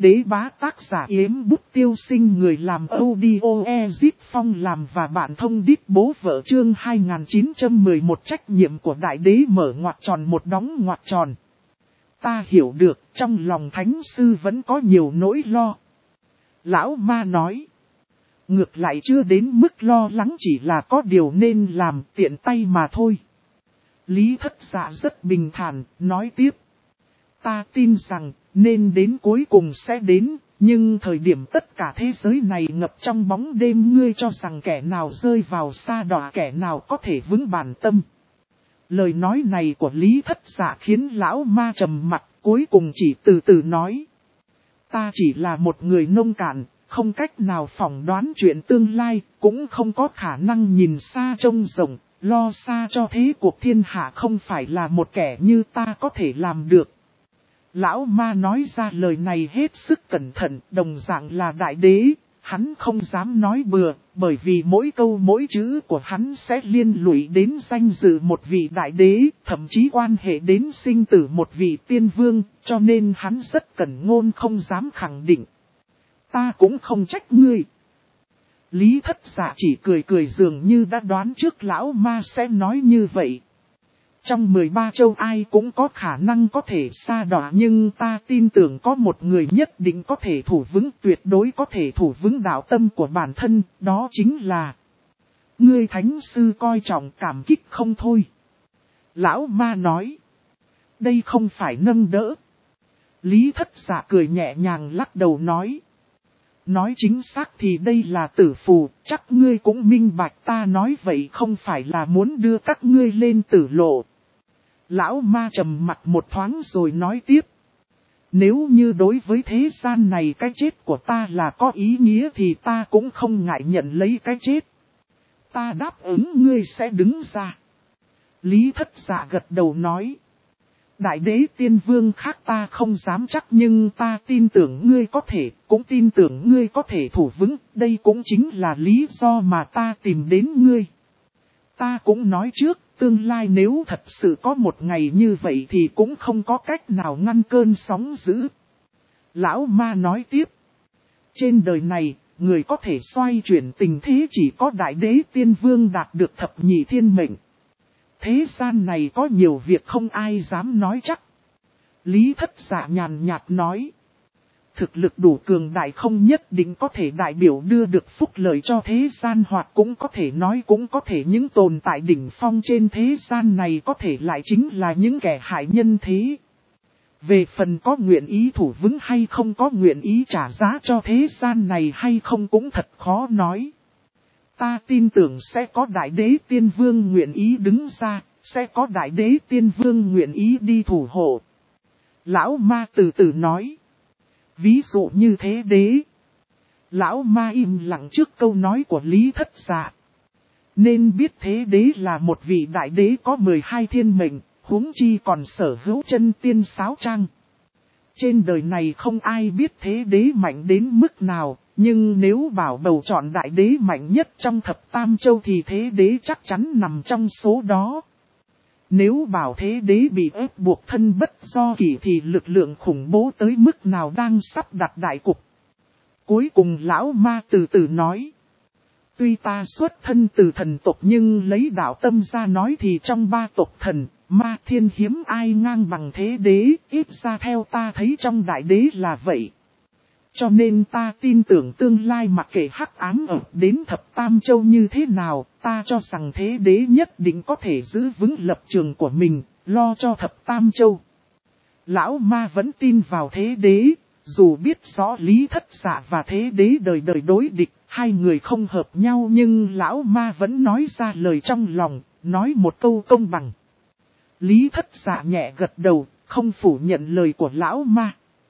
đế bá tác giả Yếm Bút Tiêu Sinh, người làm audio Ezip Phong làm và bạn thông đít bố vợ. Chương 2911 trách nhiệm của đại đế mở ngoặc tròn một đóng ngoặc tròn. Ta hiểu được, trong lòng thánh sư vẫn có nhiều nỗi lo. Lão ma nói. Ngược lại chưa đến mức lo lắng, chỉ là có điều nên làm tiện tay mà thôi. Lý Thất Dạ rất bình thản, nói tiếp. Ta tin rằng, nên đến cuối cùng sẽ đến, nhưng thời điểm tất cả thế giới này ngập trong bóng đêm, ngươi cho rằng kẻ nào rơi vào sa đọa, kẻ nào có thể vững bản tâm. Lời nói này của Lý Thất Dạ khiến lão ma trầm mặt, cuối cùng chỉ từ từ nói. Ta chỉ là một người nông cạn, không cách nào phỏng đoán chuyện tương lai, cũng không có khả năng nhìn xa trông rộng, lo xa cho thế cuộc thiên hạ, không phải là một kẻ như ta có thể làm được. Lão ma nói ra lời này hết sức cẩn thận, đồng dạng là đại đế, hắn không dám nói bừa, bởi vì mỗi câu mỗi chữ của hắn sẽ liên lụy đến danh dự một vị đại đế, thậm chí quan hệ đến sinh tử một vị tiên vương, cho nên hắn rất cẩn ngôn, không dám khẳng định. Ta cũng không trách ngươi. Lý Thất Dạ chỉ cười cười, dường như đã đoán trước lão ma sẽ nói như vậy. Trong 13 châu ai cũng có khả năng có thể sa đọa, nhưng ta tin tưởng có một người nhất định có thể thủ vững, tuyệt đối có thể thủ vững đạo tâm của bản thân, đó chính là ngươi. Thánh sư coi trọng cảm kích không thôi. Lão ma nói. Đây không phải nâng đỡ. Lý Thất Dạ cười nhẹ nhàng lắc đầu nói. Nói chính xác thì đây là tử phù, chắc ngươi cũng minh bạch, ta nói vậy không phải là muốn đưa các ngươi lên tử lộ. Lão ma trầm mặt một thoáng rồi nói tiếp. Nếu như đối với thế gian này cái chết của ta là có ý nghĩa thì ta cũng không ngại nhận lấy cái chết. Ta đáp ứng ngươi sẽ đứng ra. Lý Thất Dạ gật đầu nói. Đại đế tiên vương khác ta không dám chắc, nhưng ta tin tưởng ngươi có thể, cũng tin tưởng ngươi có thể thủ vững, đây cũng chính là lý do mà ta tìm đến ngươi. Ta cũng nói trước, tương lai nếu thật sự có một ngày như vậy thì cũng không có cách nào ngăn cơn sóng dữ. Lão ma nói tiếp. Trên đời này, người có thể xoay chuyển tình thế chỉ có đại đế tiên vương đạt được thập nhị thiên mệnh. Thế gian này có nhiều việc không ai dám nói chắc. Lý Thất Dạ nhàn nhạt nói. Thực lực đủ cường đại không nhất định có thể đại biểu đưa được phúc lợi cho thế gian, hoặc cũng có thể nói cũng có thể những tồn tại đỉnh phong trên thế gian này có thể lại chính là những kẻ hại nhân thế. Về phần có nguyện ý thủ vững hay không, có nguyện ý trả giá cho thế gian này hay không cũng thật khó nói. Ta tin tưởng sẽ có đại đế tiên vương nguyện ý đứng ra, sẽ có đại đế tiên vương nguyện ý đi thủ hộ. Lão ma từ từ nói. Ví dụ như thế đế. Lão ma im lặng trước câu nói của Lý Thất Dạ. Nên biết thế đế là một vị đại đế có 12 thiên mệnh, huống chi còn sở hữu chân tiên 6 trang. Trên đời này không ai biết thế đế mạnh đến mức nào, nhưng nếu bảo bầu chọn đại đế mạnh nhất trong thập tam châu thì thế đế chắc chắn nằm trong số đó. Nếu bảo thế đế bị ép buộc thân bất do kỷ thì lực lượng khủng bố tới mức nào đang sắp đặt đại cục. Cuối cùng lão ma từ từ nói. Tuy ta xuất thân từ thần tộc nhưng lấy đạo tâm ra nói thì trong 3 tộc thần, ma thiên hiếm ai ngang bằng thế đế, ít ra theo ta thấy trong đại đế là vậy. Cho nên ta tin tưởng tương lai mặc kệ hắc ám ở đến thập tam châu như thế nào, ta cho rằng thế đế nhất định có thể giữ vững lập trường của mình, lo cho thập tam châu. Lão ma vẫn tin vào thế đế, dù biết rõ Lý Thất Dạ và thế đế đời đời đối địch, hai người không hợp nhau, nhưng lão ma vẫn nói ra lời trong lòng, nói một câu công bằng. Lý Thất Dạ nhẹ gật đầu, không phủ nhận lời của lão ma.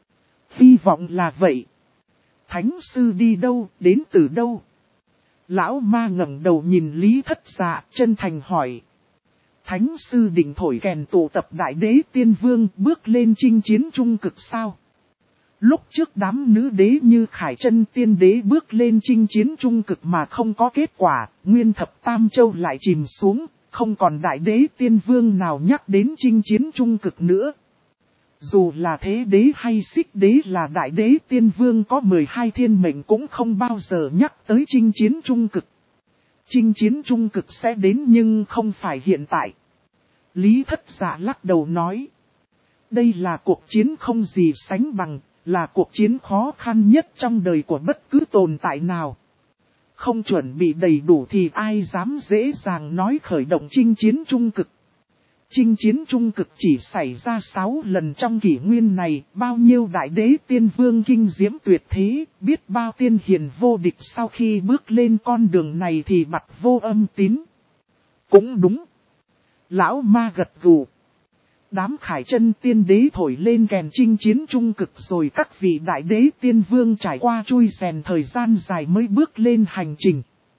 Hy vọng là vậy. Thánh sư đi đâu, đến từ đâu? Lão ma ngẩng đầu nhìn Lý Thất Dạ, chân thành hỏi. Thánh sư định thổi kèn tụ tập đại đế tiên vương bước lên chinh chiến trung cực sao? Lúc trước đám nữ đế như Khải Chân tiên đế bước lên chinh chiến trung cực mà không có kết quả, nguyên thập tam châu lại chìm xuống, không còn đại đế tiên vương nào nhắc đến chinh chiến trung cực nữa. Dù là thế đế hay xích đế là đại đế tiên vương có 12 thiên mệnh cũng không bao giờ nhắc tới chinh chiến trung cực. Chinh chiến trung cực sẽ đến nhưng không phải hiện tại. Lý Thất Dạ lắc đầu nói. Đây là cuộc chiến không gì sánh bằng, là cuộc chiến khó khăn nhất trong đời của bất cứ tồn tại nào. Không chuẩn bị đầy đủ thì ai dám dễ dàng nói khởi động chinh chiến trung cực. Chinh chiến trung cực chỉ xảy ra 6 lần trong kỷ nguyên này, bao nhiêu đại đế tiên vương kinh diễm tuyệt thế, biết bao tiên hiền vô địch sau khi bước lên con đường này thì bặt vô âm tín. Cũng đúng. Lão ma gật gù. Đám Khải Chân tiên đế thổi lên kèn chinh chiến trung cực rồi các vị đại đế tiên vương trải qua chui rèn thời gian dài mới bước lên hành trình.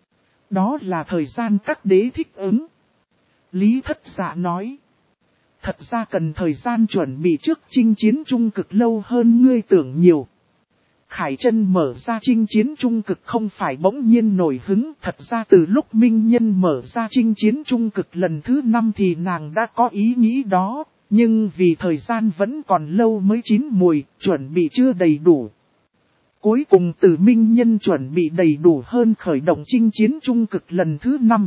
Đó là thời gian các đế thích ứng. Lý Thất Dạ nói. Thật ra cần thời gian chuẩn bị trước chinh chiến trung cực lâu hơn ngươi tưởng nhiều. Khải Chân mở ra chinh chiến trung cực không phải bỗng nhiên nổi hứng. Thật ra từ lúc Minh Nhân mở ra chinh chiến trung cực lần thứ 5 thì nàng đã có ý nghĩ đó. Nhưng vì thời gian vẫn còn lâu mới chín mùi, chuẩn bị chưa đầy đủ. Cuối cùng từ Minh Nhân chuẩn bị đầy đủ hơn khởi động chinh chiến trung cực lần thứ 5.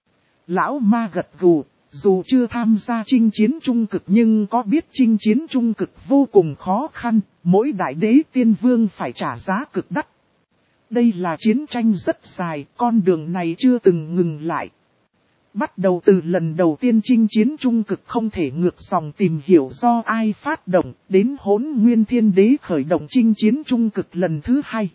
Lão ma gật gù, dù chưa tham gia chinh chiến trung cực nhưng có biết chinh chiến trung cực vô cùng khó khăn, mỗi đại đế tiên vương phải trả giá cực đắt. Đây là chiến tranh rất dài, con đường này chưa từng ngừng lại. Bắt đầu từ lần đầu tiên chinh chiến trung cực không thể ngược dòng tìm hiểu do ai phát động, đến Hỗn Nguyên Thiên Đế khởi động chinh chiến trung cực lần thứ 2.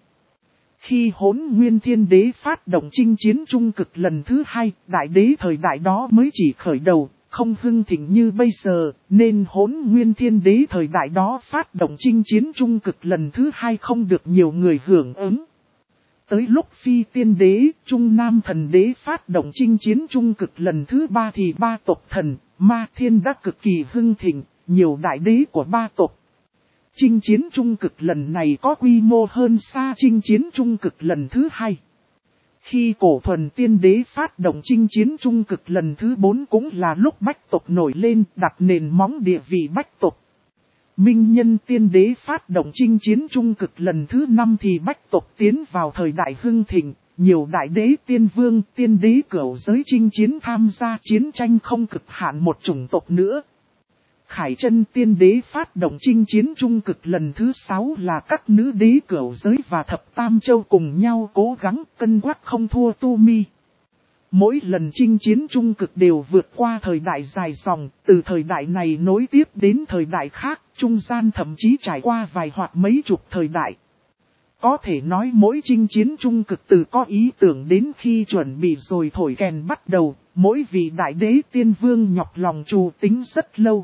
Khi Hỗn Nguyên Thiên Đế phát động chinh chiến trung cực lần thứ 2, đại đế thời đại đó mới chỉ khởi đầu, không hưng thịnh như bây giờ, nên Hỗn Nguyên Thiên Đế thời đại đó phát động chinh chiến trung cực lần thứ 2 không được nhiều người hưởng ứng. Tới lúc Phi Tiên Đế, Trung Nam Thần Đế phát động chinh chiến trung cực lần thứ 3 thì ba tộc thần, Ma Thiên đã cực kỳ hưng thịnh, nhiều đại đế của ba tộc. Chinh chiến trung cực lần này có quy mô hơn xa chinh chiến trung cực lần thứ 2. Khi Cổ Thuần Tiên Đế phát động chinh chiến trung cực lần thứ 4 cũng là lúc bách tộc nổi lên đặt nền móng địa vị bách tộc. Minh Nhân Tiên Đế phát động chinh chiến trung cực lần thứ 5 thì bách tộc tiến vào thời đại hưng thịnh, nhiều đại đế tiên vương, tiên đế cửu giới chinh chiến tham gia chiến tranh không cực hạn một chủng tộc nữa. Khải Chân Tiên Đế phát động chinh chiến trung cực lần thứ 6 là các nữ đế cửu giới và thập tam châu cùng nhau cố gắng cân quắc không thua Tu Mi. Mỗi lần chinh chiến trung cực đều vượt qua thời đại dài dòng, từ thời đại này nối tiếp đến thời đại khác, trung gian thậm chí trải qua vài hoặc mấy chục thời đại. Có thể nói mỗi chinh chiến trung cực từ có ý tưởng đến khi chuẩn bị rồi thổi kèn bắt đầu, mỗi vị đại đế tiên vương nhọc lòng trù tính rất lâu.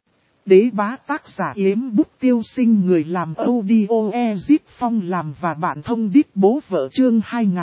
Đế bá tác giả Yếm Bút Tiêu Sinh, người làm audio Ezit Phong làm và bạn thông đít bố vợ chương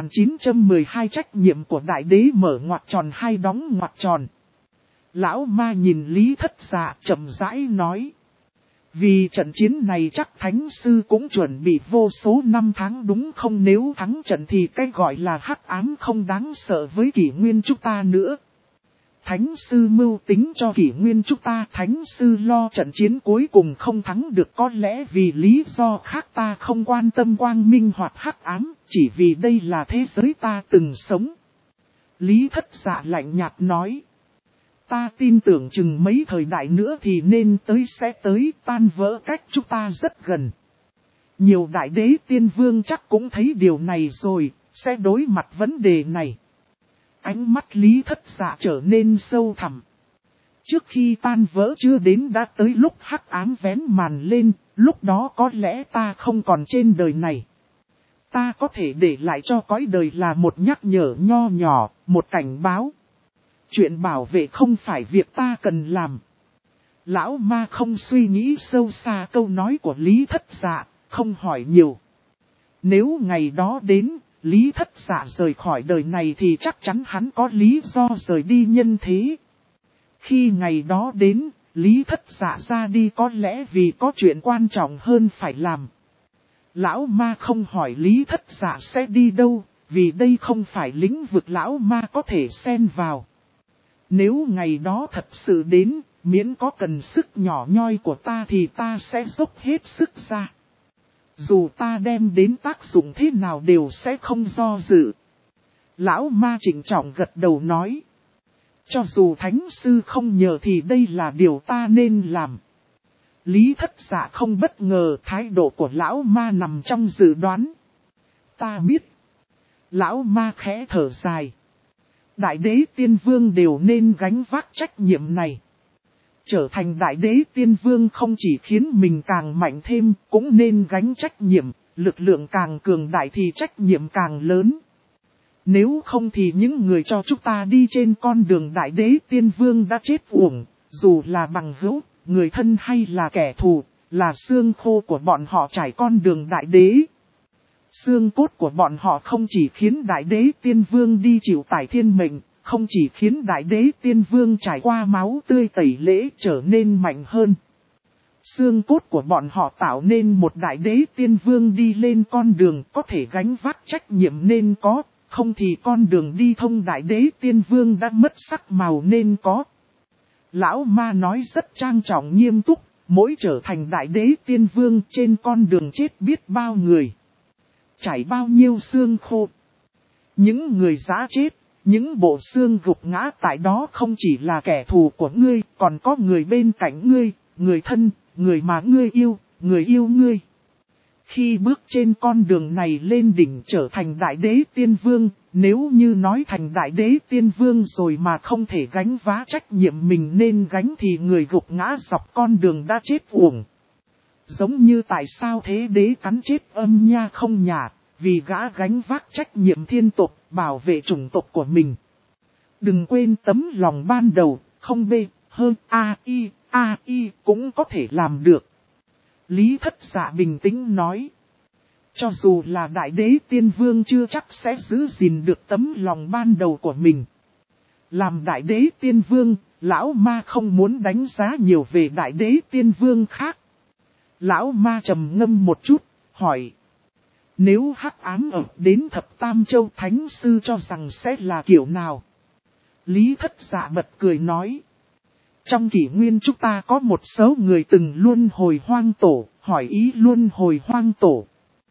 2912 trách nhiệm của đại đế mở ngoặc tròn hay đóng ngoặc tròn. Lão ma nhìn Lý Thất Dạ chậm rãi nói. Vì trận chiến này chắc Thánh Sư cũng chuẩn bị vô số năm tháng đúng không, nếu thắng trận thì cái gọi là hắc ám không đáng sợ với kỷ nguyên chúng ta nữa. Thánh Sư mưu tính cho kỷ nguyên chúng ta, Thánh Sư lo trận chiến cuối cùng không thắng được có lẽ vì lý do khác ta không quan tâm quang minh hoặc hắc ám, chỉ vì đây là thế giới ta từng sống. Lý Thất Dạ lạnh nhạt nói. Ta tin tưởng chừng mấy thời đại nữa thì nên tới sẽ tới, tan vỡ cách chúng ta rất gần. Nhiều đại đế tiên vương chắc cũng thấy điều này rồi, sẽ đối mặt vấn đề này. Ánh mắt Lý Thất Dạ trở nên sâu thẳm. Trước khi tan vỡ chưa đến đã tới lúc hắc ám vén màn lên, lúc đó có lẽ ta không còn trên đời này. Ta có thể để lại cho cõi đời là một nhắc nhở nho nhỏ, một cảnh báo. Chuyện bảo vệ không phải việc ta cần làm. Lão ma không suy nghĩ sâu xa câu nói của Lý Thất Dạ, không hỏi nhiều. Nếu ngày đó đến, Lý Thất Dạ rời khỏi đời này thì chắc chắn hắn có lý do rời đi nhân thế. Khi ngày đó đến, Lý Thất Dạ ra đi có lẽ vì có chuyện quan trọng hơn phải làm. Lão ma không hỏi Lý Thất Dạ sẽ đi đâu, vì đây không phải lĩnh vực lão ma có thể xen vào. Nếu ngày đó thật sự đến, miễn có cần sức nhỏ nhoi của ta thì ta sẽ dốc hết sức ra. Dù ta đem đến tác dụng thế nào đều sẽ không do dự. Lão ma trịnh trọng gật đầu nói. Cho dù thánh sư không nhờ thì đây là điều ta nên làm. Lý Thất Dạ không bất ngờ, thái độ của lão ma nằm trong dự đoán. Ta biết. Lão ma khẽ thở dài. Đại đế tiên vương đều nên gánh vác trách nhiệm này. Trở thành đại đế tiên vương không chỉ khiến mình càng mạnh thêm, cũng nên gánh trách nhiệm, lực lượng càng cường đại thì trách nhiệm càng lớn. Nếu không thì những người cho chúng ta đi trên con đường đại đế tiên vương đã chết uổng, dù là bằng hữu, người thân hay là kẻ thù, là xương khô của bọn họ trải con đường đại đế. Xương cốt của bọn họ không chỉ khiến đại đế tiên vương đi chịu tải thiên mệnh, không chỉ khiến đại đế tiên vương trải qua máu tươi tẩy lễ trở nên mạnh hơn. Xương cốt của bọn họ tạo nên một đại đế tiên vương đi lên con đường có thể gánh vác trách nhiệm nên có, không thì con đường đi thông đại đế tiên vương đã mất sắc màu nên có. Lão ma nói rất trang trọng nghiêm túc, mỗi trở thành đại đế tiên vương trên con đường chết biết bao người. Chảy bao nhiêu xương khô. Những người giã chết, những bộ xương gục ngã tại đó không chỉ là kẻ thù của ngươi, còn có người bên cạnh ngươi, người thân, người mà ngươi yêu, người yêu ngươi. Khi bước trên con đường này lên đỉnh trở thành đại đế tiên vương, nếu như nói thành đại đế tiên vương rồi mà không thể gánh vác trách nhiệm mình nên gánh thì người gục ngã dọc con đường đã chết uổng. Giống như tại sao thế đế cắn chết Âm Nha không nhà, vì gã gánh vác trách nhiệm thiên tộc, bảo vệ chủng tộc của mình. Đừng quên tấm lòng ban đầu, không bê, hơn A.I. cũng có thể làm được. Lý Thất Dạ bình tĩnh nói. Cho dù là đại đế tiên vương chưa chắc sẽ giữ gìn được tấm lòng ban đầu của mình. Làm đại đế tiên vương, lão ma không muốn đánh giá nhiều về đại đế tiên vương khác. Lão ma trầm ngâm một chút, hỏi. Nếu hắc ám ập đến thập tam châu thánh sư cho rằng sẽ là kiểu nào? Lý Thất Dạ bật cười nói. Trong kỷ nguyên chúng ta có một số người từng luân hồi hoang tổ, hỏi ý luân hồi hoang tổ.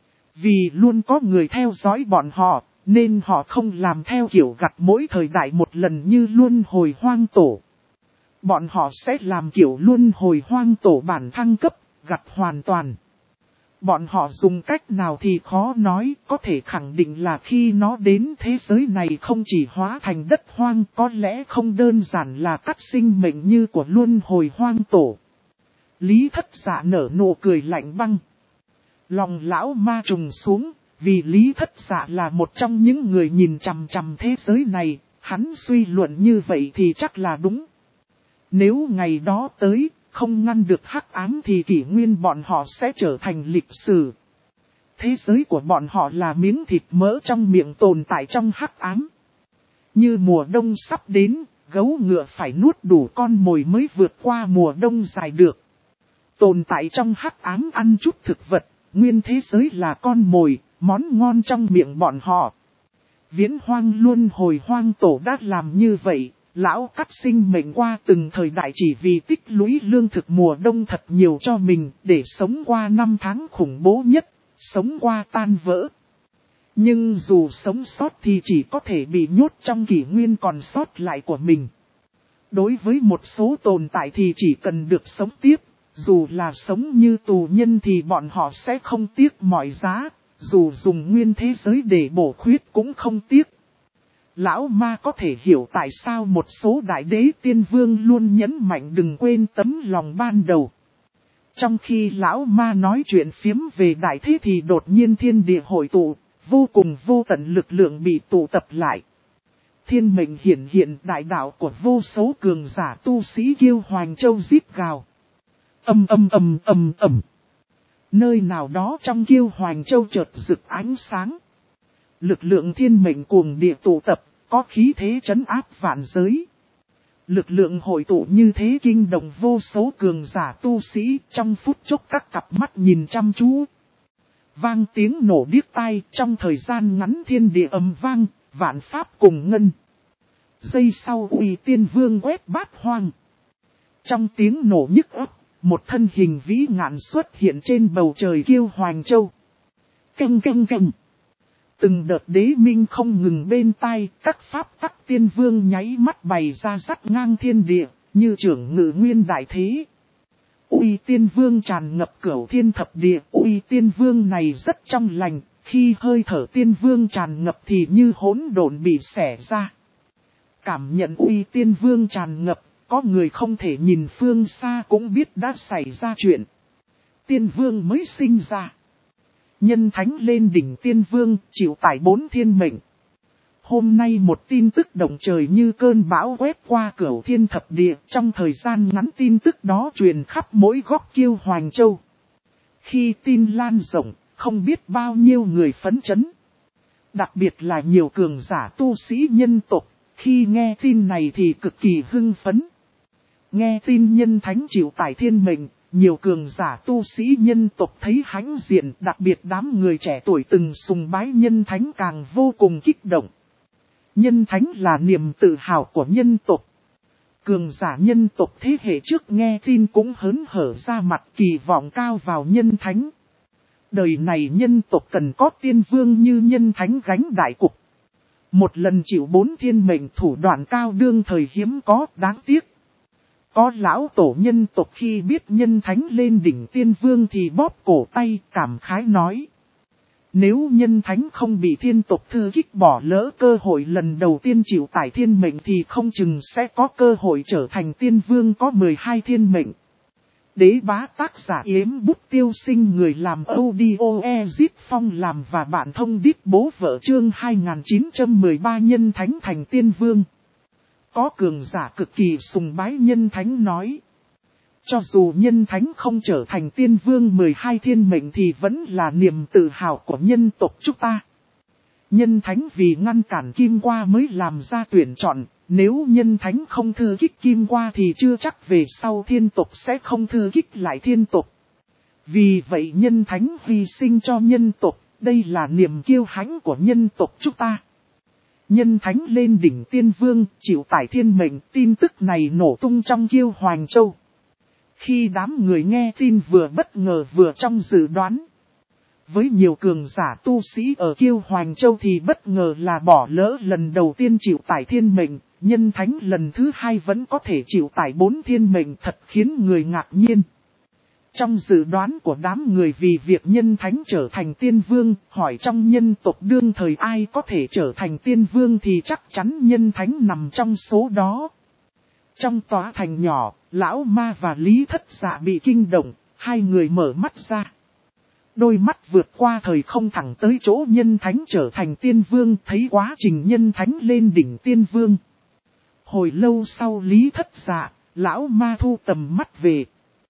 Vì luôn có người theo dõi bọn họ, nên họ không làm theo kiểu gặt mỗi thời đại một lần như luân hồi hoang tổ. Bọn họ sẽ làm kiểu luân hồi hoang tổ bản thăng cấp, gặt hoàn toàn. Bọn họ dùng cách nào thì khó nói, có thể khẳng định là khi nó đến thế giới này không chỉ hóa thành đất hoang, có lẽ không đơn giản là cắt sinh mệnh như của luân hồi hoang tổ. Lý Thất Dạ nở nụ cười lạnh băng. Lòng lão ma trùng xuống, vì Lý Thất Dạ là một trong những người nhìn chằm chằm thế giới này, hắn suy luận như vậy thì chắc là đúng. Nếu ngày đó tới, không ngăn được hắc ám thì kỷ nguyên bọn họ sẽ trở thành lịch sử. Thế giới của bọn họ là miếng thịt mỡ trong miệng tồn tại trong hắc ám. Như mùa đông sắp đến, gấu ngựa phải nuốt đủ con mồi mới vượt qua mùa đông dài được. Tồn tại trong hắc ám ăn chút thực vật, nguyên thế giới là con mồi, món ngon trong miệng bọn họ. Viễn hoang luân hồi hoang tổ đã làm như vậy. Lão cắt sinh mệnh qua từng thời đại chỉ vì tích lũy lương thực mùa đông thật nhiều cho mình để sống qua năm tháng khủng bố nhất, sống qua tan vỡ. Nhưng dù sống sót thì chỉ có thể bị nhốt trong kỷ nguyên còn sót lại của mình. Đối với một số tồn tại thì chỉ cần được sống tiếp, dù là sống như tù nhân thì bọn họ sẽ không tiếc mọi giá, dù dùng nguyên thế giới để bổ khuyết cũng không tiếc. Lão ma có thể hiểu tại sao một số đại đế tiên vương luôn nhấn mạnh đừng quên tấm lòng ban đầu. Trong khi lão ma nói chuyện phiếm về đại thế thì đột nhiên thiên địa hội tụ, vô cùng vô tận lực lượng bị tụ tập lại. Thiên mệnh hiển hiện đại đạo của vô số cường giả tu sĩ Kiêu Hoành Châu rít gào. Ầm. Nơi nào đó trong Kiêu Hoành Châu chợt rực ánh sáng. Lực lượng thiên mệnh cuồng địa tụ tập, có khí thế trấn áp vạn giới. Lực lượng hội tụ như thế kinh động vô số cường giả tu sĩ, trong phút chốc các cặp mắt nhìn chăm chú. Vang tiếng nổ điếc tai, trong thời gian ngắn thiên địa ầm vang, vạn pháp cùng ngân. Giây sau Uy Tiên Vương quét bát hoang. Trong tiếng nổ nhức óc, một thân hình vĩ ngạn xuất hiện trên bầu trời Kiêu Hoành Châu. Canh canh canh. Từng đợt đế minh không ngừng bên tai, các pháp tắc tiên vương nháy mắt bày ra dắt ngang thiên địa, như trưởng ngự nguyên đại thế. Uy tiên vương tràn ngập cửu thiên thập địa, uy tiên vương này rất trong lành, khi hơi thở tiên vương tràn ngập thì như hỗn độn bị xẻ ra. Cảm nhận uy tiên vương tràn ngập, có người không thể nhìn phương xa cũng biết đã xảy ra chuyện. Tiên vương mới sinh ra. Nhân thánh lên đỉnh tiên vương, chịu tải 4 thiên mệnh. Hôm nay một tin tức động trời như cơn bão quét qua cửu thiên thập địa, trong thời gian ngắn tin tức đó truyền khắp mỗi góc Kiêu Hoành Châu. Khi tin lan rộng, không biết bao nhiêu người phấn chấn. Đặc biệt là nhiều cường giả tu sĩ nhân tộc, khi nghe tin này thì cực kỳ hưng phấn. Nghe tin nhân thánh chịu tải thiên mệnh, nhiều cường giả tu sĩ nhân tộc thấy hãnh diện, đặc biệt đám người trẻ tuổi từng sùng bái nhân thánh càng vô cùng kích động. Nhân thánh là niềm tự hào của nhân tộc. Cường giả nhân tộc thế hệ trước nghe tin cũng hớn hở ra mặt, kỳ vọng cao vào nhân thánh. Đời này nhân tộc cần có tiên vương như nhân thánh gánh đại cục. Một lần chịu 4 thiên mệnh, thủ đoạn cao đương thời hiếm có, đáng tiếc. Có lão tổ nhân tộc khi biết nhân thánh lên đỉnh tiên vương thì bóp cổ tay, cảm khái nói. Nếu nhân thánh không bị thiên tộc thư kích bỏ lỡ cơ hội lần đầu tiên chịu tải thiên mệnh thì không chừng sẽ có cơ hội trở thành tiên vương có 12 thiên mệnh. Đế bá tác giả Yếm Bút Tiêu Sinh, người làm audio Ezit Phong làm và bạn thông đít bố vợ chương 2913 nhân thánh thành tiên vương. Có cường giả cực kỳ sùng bái nhân thánh nói. Cho dù nhân thánh không trở thành tiên vương 12 thiên mệnh thì vẫn là niềm tự hào của nhân tộc chúng ta. Nhân thánh vì ngăn cản Kim Qua mới làm ra tuyển chọn, nếu nhân thánh không thư kích Kim Qua thì chưa chắc về sau thiên tộc sẽ không thư kích lại thiên tộc. Vì vậy nhân thánh hy sinh cho nhân tộc, đây là niềm kiêu hãnh của nhân tộc chúng ta. Nhân thánh lên đỉnh tiên vương, chịu tải thiên mệnh, tin tức này nổ tung trong Kiêu Hoành Châu. Khi đám người nghe tin vừa bất ngờ vừa trong dự đoán. Với nhiều cường giả tu sĩ ở Kiêu Hoành Châu thì bất ngờ là bỏ lỡ lần đầu tiên chịu tải thiên mệnh, nhân thánh lần thứ 2 vẫn có thể chịu tải 4 thiên mệnh, thật khiến người ngạc nhiên. Trong dự đoán của đám người vì việc nhân thánh trở thành tiên vương, hỏi trong nhân tộc đương thời ai có thể trở thành tiên vương thì chắc chắn nhân thánh nằm trong số đó. Trong tòa thành nhỏ, Lão Ma và Lý Thất Dạ bị kinh động, hai người mở mắt ra. Đôi mắt vượt qua thời không thẳng tới chỗ nhân thánh trở thành tiên vương, thấy quá trình nhân thánh lên đỉnh tiên vương. Hồi lâu sau Lý Thất Dạ, Lão Ma thu tầm mắt về.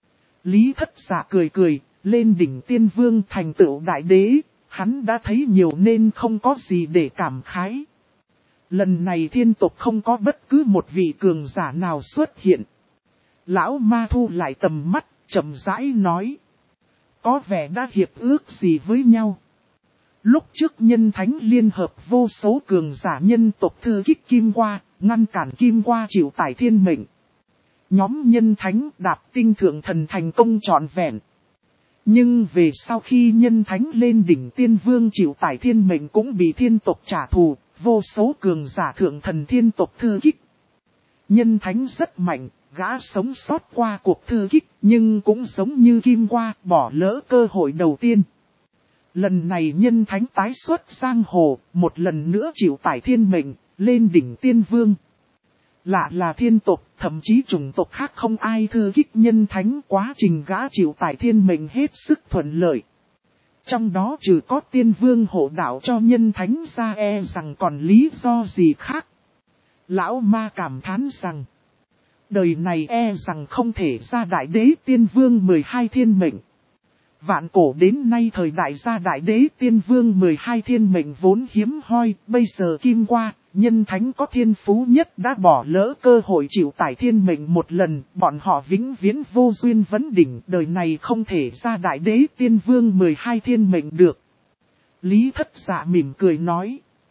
Lý Thất Dạ cười cười, lên đỉnh tiên vương thành tựu đại đế, hắn đã thấy nhiều nên không có gì để cảm khái. Lần này thiên tộc không có bất cứ một vị cường giả nào xuất hiện. Lão Ma thu lại tầm mắt, chậm rãi nói. Có vẻ đã hiệp ước gì với nhau. Lúc trước nhân thánh liên hợp vô số cường giả nhân tộc thư kích Kim Qua, ngăn cản Kim Qua chịu tải thiên mệnh. Nhóm nhân thánh đạp tinh thượng thần thành công trọn vẹn. Nhưng về sau khi nhân thánh lên đỉnh tiên vương chịu tải thiên mệnh cũng bị thiên tộc trả thù, vô số cường giả thượng thần thiên tộc thư kích. Nhân thánh rất mạnh, gã sống sót qua cuộc thư kích nhưng cũng giống như Kim Qua bỏ lỡ cơ hội đầu tiên. Lần này nhân thánh tái xuất giang hồ, một lần nữa chịu tải thiên mệnh, lên đỉnh tiên vương. Lạ là thiên tộc, thậm chí chủng tộc khác không ai thư kích nhân thánh, quá trình gã chịu tải thiên mệnh hết sức thuận lợi. Trong đó trừ có tiên vương hộ đạo cho nhân thánh ra e rằng còn lý do gì khác. Lão Ma cảm thán rằng, đời này e rằng không thể ra đại đế tiên vương 12 thiên mệnh. Vạn cổ đến nay thời đại ra đại đế tiên vương 12 thiên mệnh vốn hiếm hoi, bây giờ Kim Qua, nhân thánh có thiên phú nhất đã bỏ lỡ cơ hội chịu tải thiên mệnh một lần, bọn họ vĩnh viễn vô duyên vấn đỉnh, đời này không thể ra đại đế tiên vương 12 thiên mệnh được. Lý Thất Dạ mỉm cười nói.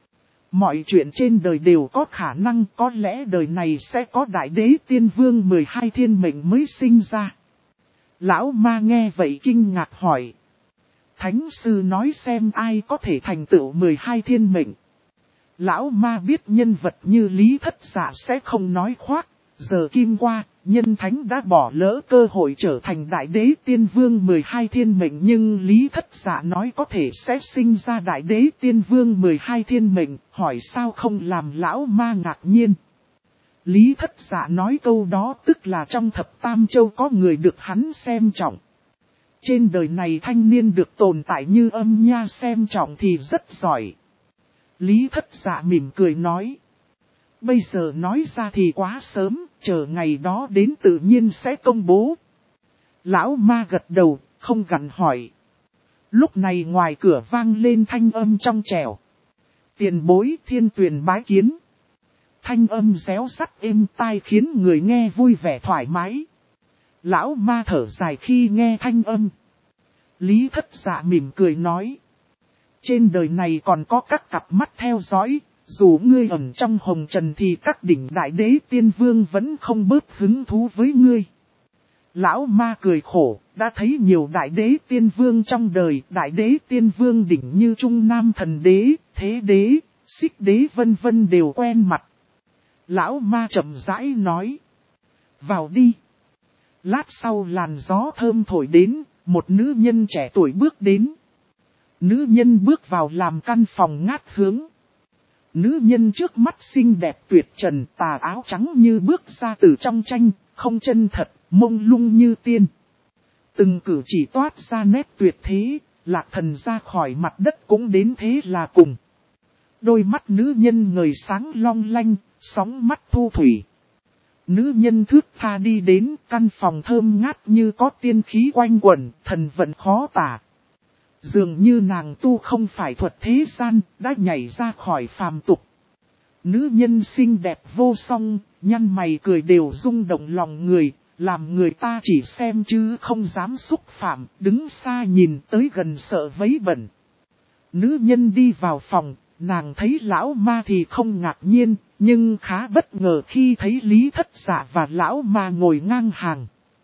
Mọi chuyện trên đời đều có khả năng, có lẽ đời này sẽ có đại đế tiên vương 12 thiên mệnh mới sinh ra. Lão ma nghe vậy kinh ngạc hỏi. Thánh sư nói xem ai có thể thành tựu 12 thiên mệnh. Lão ma biết nhân vật như Lý Thất Dạ sẽ không nói khoác. Giờ kim qua, nhân thánh đã bỏ lỡ cơ hội trở thành đại đế tiên vương 12 thiên mệnh. Nhưng Lý Thất Dạ nói có thể sẽ sinh ra đại đế tiên vương 12 thiên mệnh. Hỏi sao không làm lão ma ngạc nhiên. Lý Thất Dạ nói câu đó tức là trong thập tam châu có người được hắn xem trọng. Trên đời này thanh niên được tồn tại như Âm Nha xem trọng thì rất giỏi. Lý Thất Dạ mỉm cười nói. Bây giờ nói ra thì quá sớm, chờ ngày đó đến tự nhiên sẽ công bố. Lão ma gật đầu, không gặn hỏi. Lúc này ngoài cửa vang lên thanh âm trong trẻo. Tiền bối Thiên Tuyền bái kiến. Thanh âm réo sắt êm tai khiến người nghe vui vẻ thoải mái. Lão ma thở dài khi nghe thanh âm. Lý Thất Dạ mỉm cười nói. Trên đời này còn có các cặp mắt theo dõi, dù ngươi ẩn trong hồng trần thì các đỉnh đại đế tiên vương vẫn không bớt hứng thú với ngươi. Lão ma cười khổ, đã thấy nhiều đại đế tiên vương trong đời, đại đế tiên vương đỉnh như Trung Nam Thần Đế, Thế Đế, Xích Đế vân vân đều quen mặt. Lão ma chậm rãi nói. Vào đi. Lát sau làn gió thơm thổi đến, một nữ nhân trẻ tuổi bước đến. Nữ nhân bước vào làm căn phòng ngát hướng. Nữ nhân trước mắt xinh đẹp tuyệt trần, tà áo trắng như bước ra từ trong tranh, không chân thật, mông lung như tiên. Từng cử chỉ toát ra nét tuyệt thế, Lạc Thần ra khỏi mặt đất cũng đến thế là cùng. Đôi mắt nữ nhân ngời sáng long lanh, sóng mắt thu thủy. Nữ nhân thướt tha đi đến, căn phòng thơm ngát như có tiên khí quanh quẩn, thần vận khó tả. Dường như nàng tu không phải thuật thế gian, đã nhảy ra khỏi phàm tục. Nữ nhân xinh đẹp vô song, nhăn mày cười đều rung động lòng người, làm người ta chỉ xem chứ không dám xúc phạm, đứng xa nhìn tới gần sợ vấy bẩn. Nữ nhân đi vào phòng, nàng thấy lão ma thì không ngạc nhiên, nhưng khá bất ngờ khi thấy Lý Thất Dạ và lão ma ngồi ngang hàng.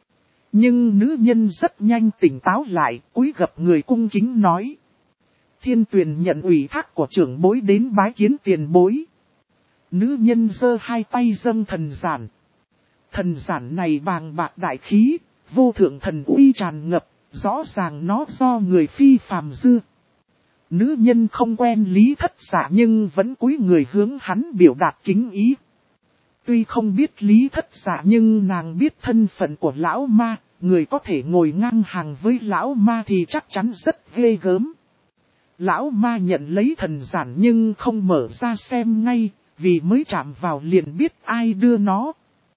Nhưng nữ nhân rất nhanh tỉnh táo lại, cúi gập người cung kính nói. Thiên Tuyền nhận ủy thác của trưởng bối đến bái kiến tiền bối. Nữ nhân giơ hai tay dâng thần giản. Thần giản này bàng bạc đại khí, vô thượng thần uy tràn ngập, rõ ràng nó do người phi phàm dư. Nữ nhân không quen Lý Thất Dạ nhưng vẫn cúi người hướng hắn biểu đạt kính ý. Tuy không biết Lý Thất Dạ nhưng nàng biết thân phận của lão ma, người có thể ngồi ngang hàng với lão ma thì chắc chắn rất ghê gớm. Lão ma nhận lấy thần giản nhưng không mở ra xem ngay, vì mới chạm vào liền biết ai đưa nó.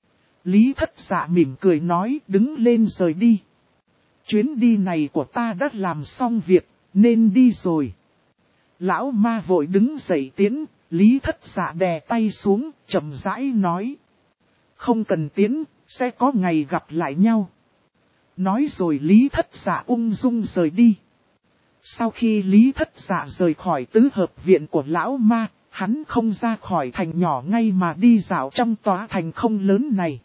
Lý Thất Dạ mỉm cười nói đứng lên rời đi. Chuyến đi này của ta đã làm xong việc, nên đi rồi. Lão ma vội đứng dậy tiến, Lý Thất Dạ đè tay xuống, chậm rãi nói. Không cần tiến, sẽ có ngày gặp lại nhau. Nói rồi Lý Thất Dạ ung dung rời đi. Sau khi Lý Thất Dạ rời khỏi tứ hợp viện của lão ma, hắn không ra khỏi thành nhỏ ngay mà đi dạo trong tòa thành không lớn này.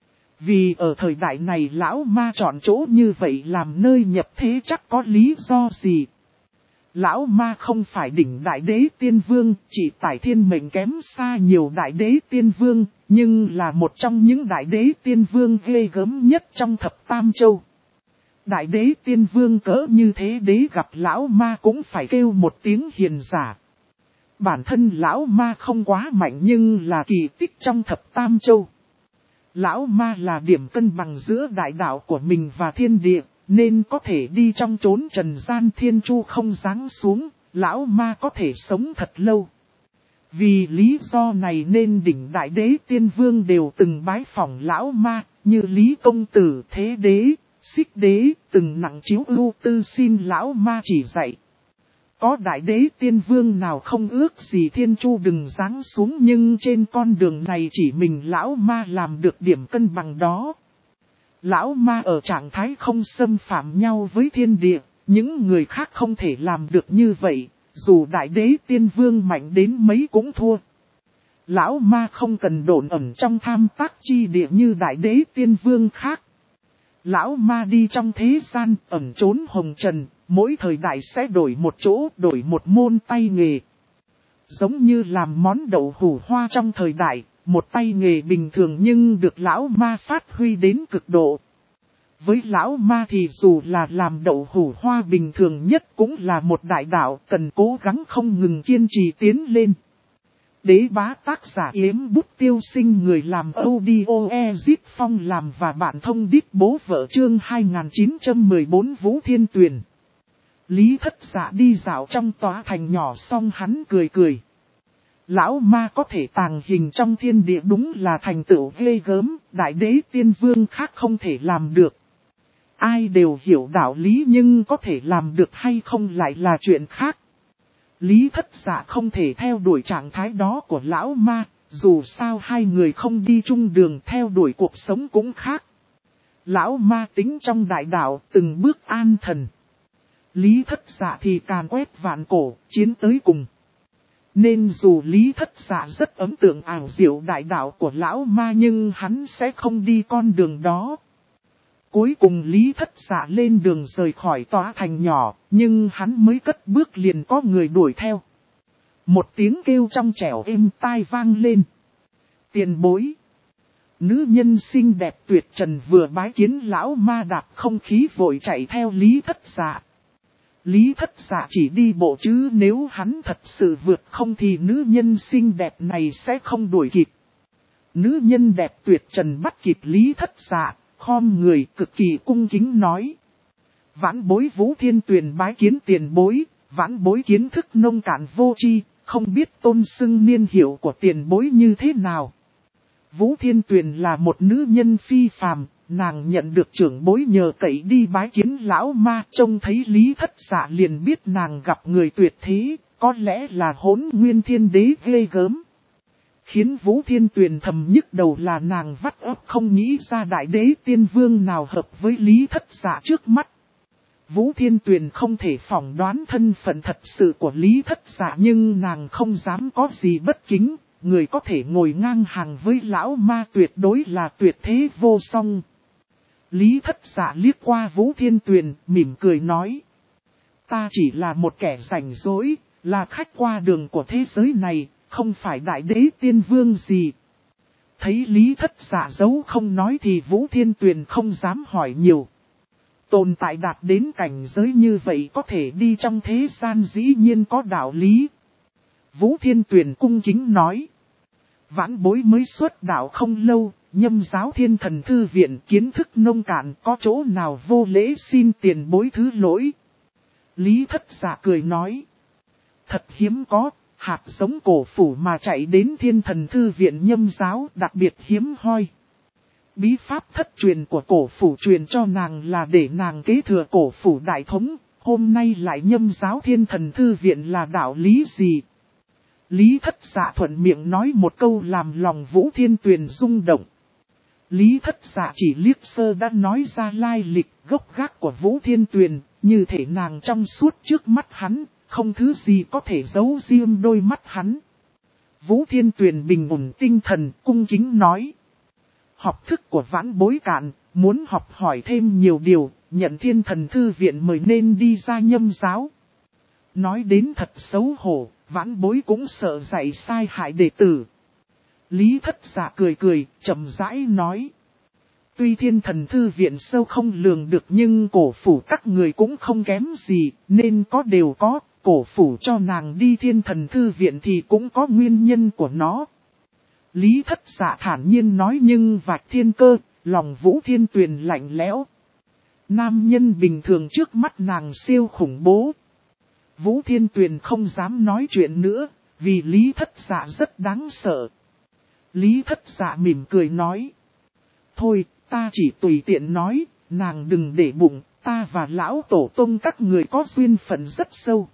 Vì ở thời đại này lão ma chọn chỗ như vậy làm nơi nhập thế chắc có lý do gì. Lão ma không phải đỉnh đại đế tiên vương, chỉ tại thiên mệnh kém xa nhiều đại đế tiên vương, nhưng là một trong những đại đế tiên vương ghê gớm nhất trong thập tam châu. Đại đế tiên vương cỡ như thế đế gặp lão ma cũng phải kêu một tiếng hiền giả. Bản thân lão ma không quá mạnh nhưng là kỳ tích trong thập tam châu. Lão ma là điểm cân bằng giữa đại đạo của mình và thiên địa, nên có thể đi trong chốn trần gian thiên chu không giáng xuống, lão ma có thể sống thật lâu. Vì lý do này nên đỉnh đại đế tiên vương đều từng bái phỏng lão ma, như Lý Công Tử, Thế Đế, Xích Đế, từng nặng chiếu ưu tư xin lão ma chỉ dạy. Có đại đế tiên vương nào không ước gì thiên chu đừng giáng xuống nhưng trên con đường này chỉ mình lão ma làm được điểm cân bằng đó. Lão ma ở trạng thái không xâm phạm nhau với thiên địa, những người khác không thể làm được như vậy, Dù đại đế tiên vương mạnh đến mấy cũng thua. Lão ma không cần độn ẩn trong tham tác chi địa như đại đế tiên vương khác. Lão ma đi trong thế gian ẩn trốn hồng trần, mỗi thời đại sẽ đổi một chỗ, đổi một môn tay nghề. Giống như làm món đậu hủ hoa trong thời đại, một tay nghề bình thường nhưng được lão ma phát huy đến cực độ. Với lão ma thì dù là làm đậu hủ hoa bình thường nhất cũng là một đại đạo cần cố gắng không ngừng kiên trì tiến lên. Đế bá tác giả Yếm Bút Tiêu Sinh, người làm audio Ezit Phong làm và bạn thông đít bố vợ chương 2914 Vũ Thiên Tuyền. Lý Thất Dạ đi dạo trong tòa thành nhỏ xong hắn cười cười. Lão ma có thể tàng hình trong thiên địa đúng là thành tựu ghê gớm, đại đế tiên vương khác không thể làm được. Ai đều hiểu đạo lý nhưng có thể làm được hay không lại là chuyện khác. Lý Thất Dạ không thể theo đuổi trạng thái đó của lão ma, dù sao hai người không đi chung đường theo đuổi cuộc sống cũng khác. Lão ma tính trong đại đạo từng bước an thần. Lý Thất Dạ thì càn quét vạn cổ, chiến tới cùng. Nên dù Lý Thất Dạ rất ấn tượng ảo diệu đại đạo của lão ma nhưng hắn sẽ không đi con đường đó. Cuối cùng Lý Thất Dạ lên đường rời khỏi tòa thành nhỏ, nhưng hắn mới cất bước liền có người đuổi theo. Một tiếng kêu trong trẻo êm tai vang lên. Tiền bối. Nữ nhân xinh đẹp tuyệt trần vừa bái kiến lão ma đạp không khí vội chạy theo Lý Thất Dạ. Lý Thất Dạ chỉ đi bộ chứ nếu hắn thật sự vượt không thì nữ nhân xinh đẹp này sẽ không đuổi kịp. Nữ nhân đẹp tuyệt trần bắt kịp Lý Thất Dạ, khom người cực kỳ cung kính nói. Vãn bối Vũ Thiên Tuyền bái kiến tiền bối, vãn bối kiến thức nông cạn vô tri, không biết tôn xưng niên hiệu của tiền bối như thế nào. Vũ Thiên Tuyền là một nữ nhân phi phàm, nàng nhận được trưởng bối nhờ cậy đi bái kiến lão ma, trông thấy Lý Thất Dạ liền biết nàng gặp người tuyệt thế, có lẽ là Hỗn Nguyên Thiên Đế ghê gớm. Khiến Vũ Thiên Tuyền thầm nhức đầu là nàng vắt óc không nghĩ ra đại đế tiên vương nào hợp với Lý Thất Dạ trước mắt. Vũ Thiên Tuyền không thể phỏng đoán thân phận thật sự của Lý Thất Dạ nhưng nàng không dám có gì bất kính, người có thể ngồi ngang hàng với lão ma tuyệt đối là tuyệt thế vô song. Lý Thất Dạ liếc qua Vũ Thiên Tuyền, mỉm cười nói. Ta chỉ là một kẻ rảnh rỗi, là khách qua đường của thế giới này, không phải đại đế tiên vương gì. Thấy Lý Thất Dạ giấu không nói thì Vũ Thiên Tuyền không dám hỏi nhiều. Tồn tại đạt đến cảnh giới như vậy có thể đi trong thế gian dĩ nhiên có đạo lý. Vũ Thiên Tuyền cung kính nói. Vãn bối mới xuất đạo không lâu, Nhâm giáo Thiên Thần Thư viện kiến thức nông cạn, có chỗ nào vô lễ xin tiền bối thứ lỗi. Lý Thất Dạ cười nói. Thật hiếm có, hạt giống cổ phủ mà chạy đến Thiên Thần Thư viện Nhâm giáo đặc biệt hiếm hoi. Bí pháp thất truyền của cổ phủ truyền cho nàng là để nàng kế thừa cổ phủ đại thống, hôm nay lại Nhâm giáo Thiên Thần Thư viện là đạo lý gì? Lý Thất Dạ thuận miệng nói một câu làm lòng Vũ Thiên Tuyền rung động. Lý Thất Dạ chỉ liếc sơ đã nói ra lai lịch gốc gác của Vũ Thiên Tuyền, như thể nàng trong suốt trước mắt hắn, không thứ gì có thể giấu riêng đôi mắt hắn. Vũ Thiên Tuyền bình ổn tinh thần, cung kính nói. Học thức của vãn bối cạn, muốn học hỏi thêm nhiều điều, nhận Thiên Thần Thư viện mời nên đi ra Nhâm giáo. Nói đến thật xấu hổ, vãn bối cũng sợ dạy sai hại đệ tử. Lý Thất Dạ cười cười, chậm rãi nói. Tuy Thiên Thần Thư viện sâu không lường được nhưng cổ phủ các người cũng không kém gì, nên có đều có, cổ phủ cho nàng đi Thiên Thần Thư viện thì cũng có nguyên nhân của nó. Lý Thất Dạ thản nhiên nói nhưng vạch thiên cơ, lòng Vũ Thiên Tuyền lạnh lẽo. Nam nhân bình thường trước mắt nàng siêu khủng bố. Vũ Thiên Tuyền không dám nói chuyện nữa, vì Lý Thất Dạ rất đáng sợ. Lý Thất Dạ mỉm cười nói. Thôi, ta chỉ tùy tiện nói, nàng đừng để bụng, ta và lão tổ tông các người có duyên phận rất sâu.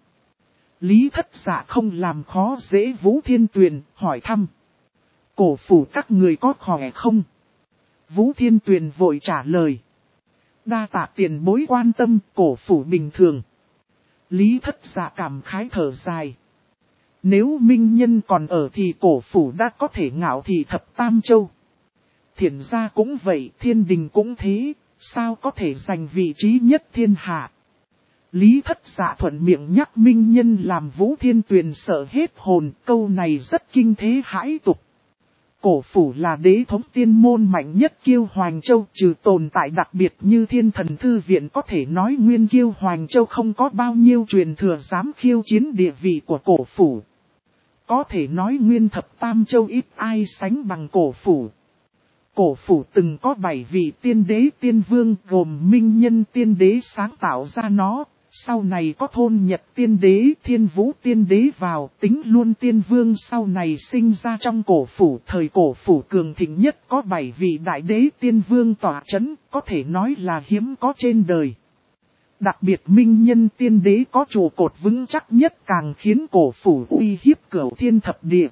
Lý Thất Dạ không làm khó dễ Vũ Thiên Tuyền, hỏi thăm. Cổ phủ các người có khỏe không? Vũ Thiên Tuyền vội trả lời. Đa tạ tiền bối quan tâm, cổ phủ bình thường. Lý Thất Dạ cảm khái thở dài. Nếu Minh Nhân còn ở thì cổ phủ đã có thể ngạo thị thập tam châu. Thiển gia cũng vậy, thiên đình cũng thế, sao có thể giành vị trí nhất thiên hạ. Lý Thất Dạ thuận miệng nhắc Minh Nhân làm Vũ Thiên Tuyền sợ hết hồn, câu này rất kinh thế hãi tục. Cổ phủ là đế thống tiên môn mạnh nhất Kiêu Hoành Châu, trừ tồn tại đặc biệt như Thiên Thần Thư Viện có thể nói nguyên Kiêu Hoành Châu không có bao nhiêu truyền thừa dám khiêu chiến địa vị của cổ phủ. Có thể nói nguyên thập tam châu ít ai sánh bằng cổ phủ. Cổ phủ từng có 7 vị tiên đế tiên vương gồm Minh Nhân tiên đế sáng tạo ra nó. Sau này có Thôn Nhật tiên đế, Thiên Vũ tiên đế vào, tính luôn tiên vương sau này sinh ra trong cổ phủ. Thời cổ phủ cường thịnh nhất có 7 vị đại đế tiên vương tỏa chấn, có thể nói là hiếm có trên đời. Đặc biệt Minh Nhân tiên đế có trụ cột vững chắc nhất càng khiến cổ phủ uy hiếp cửu thiên thập địa.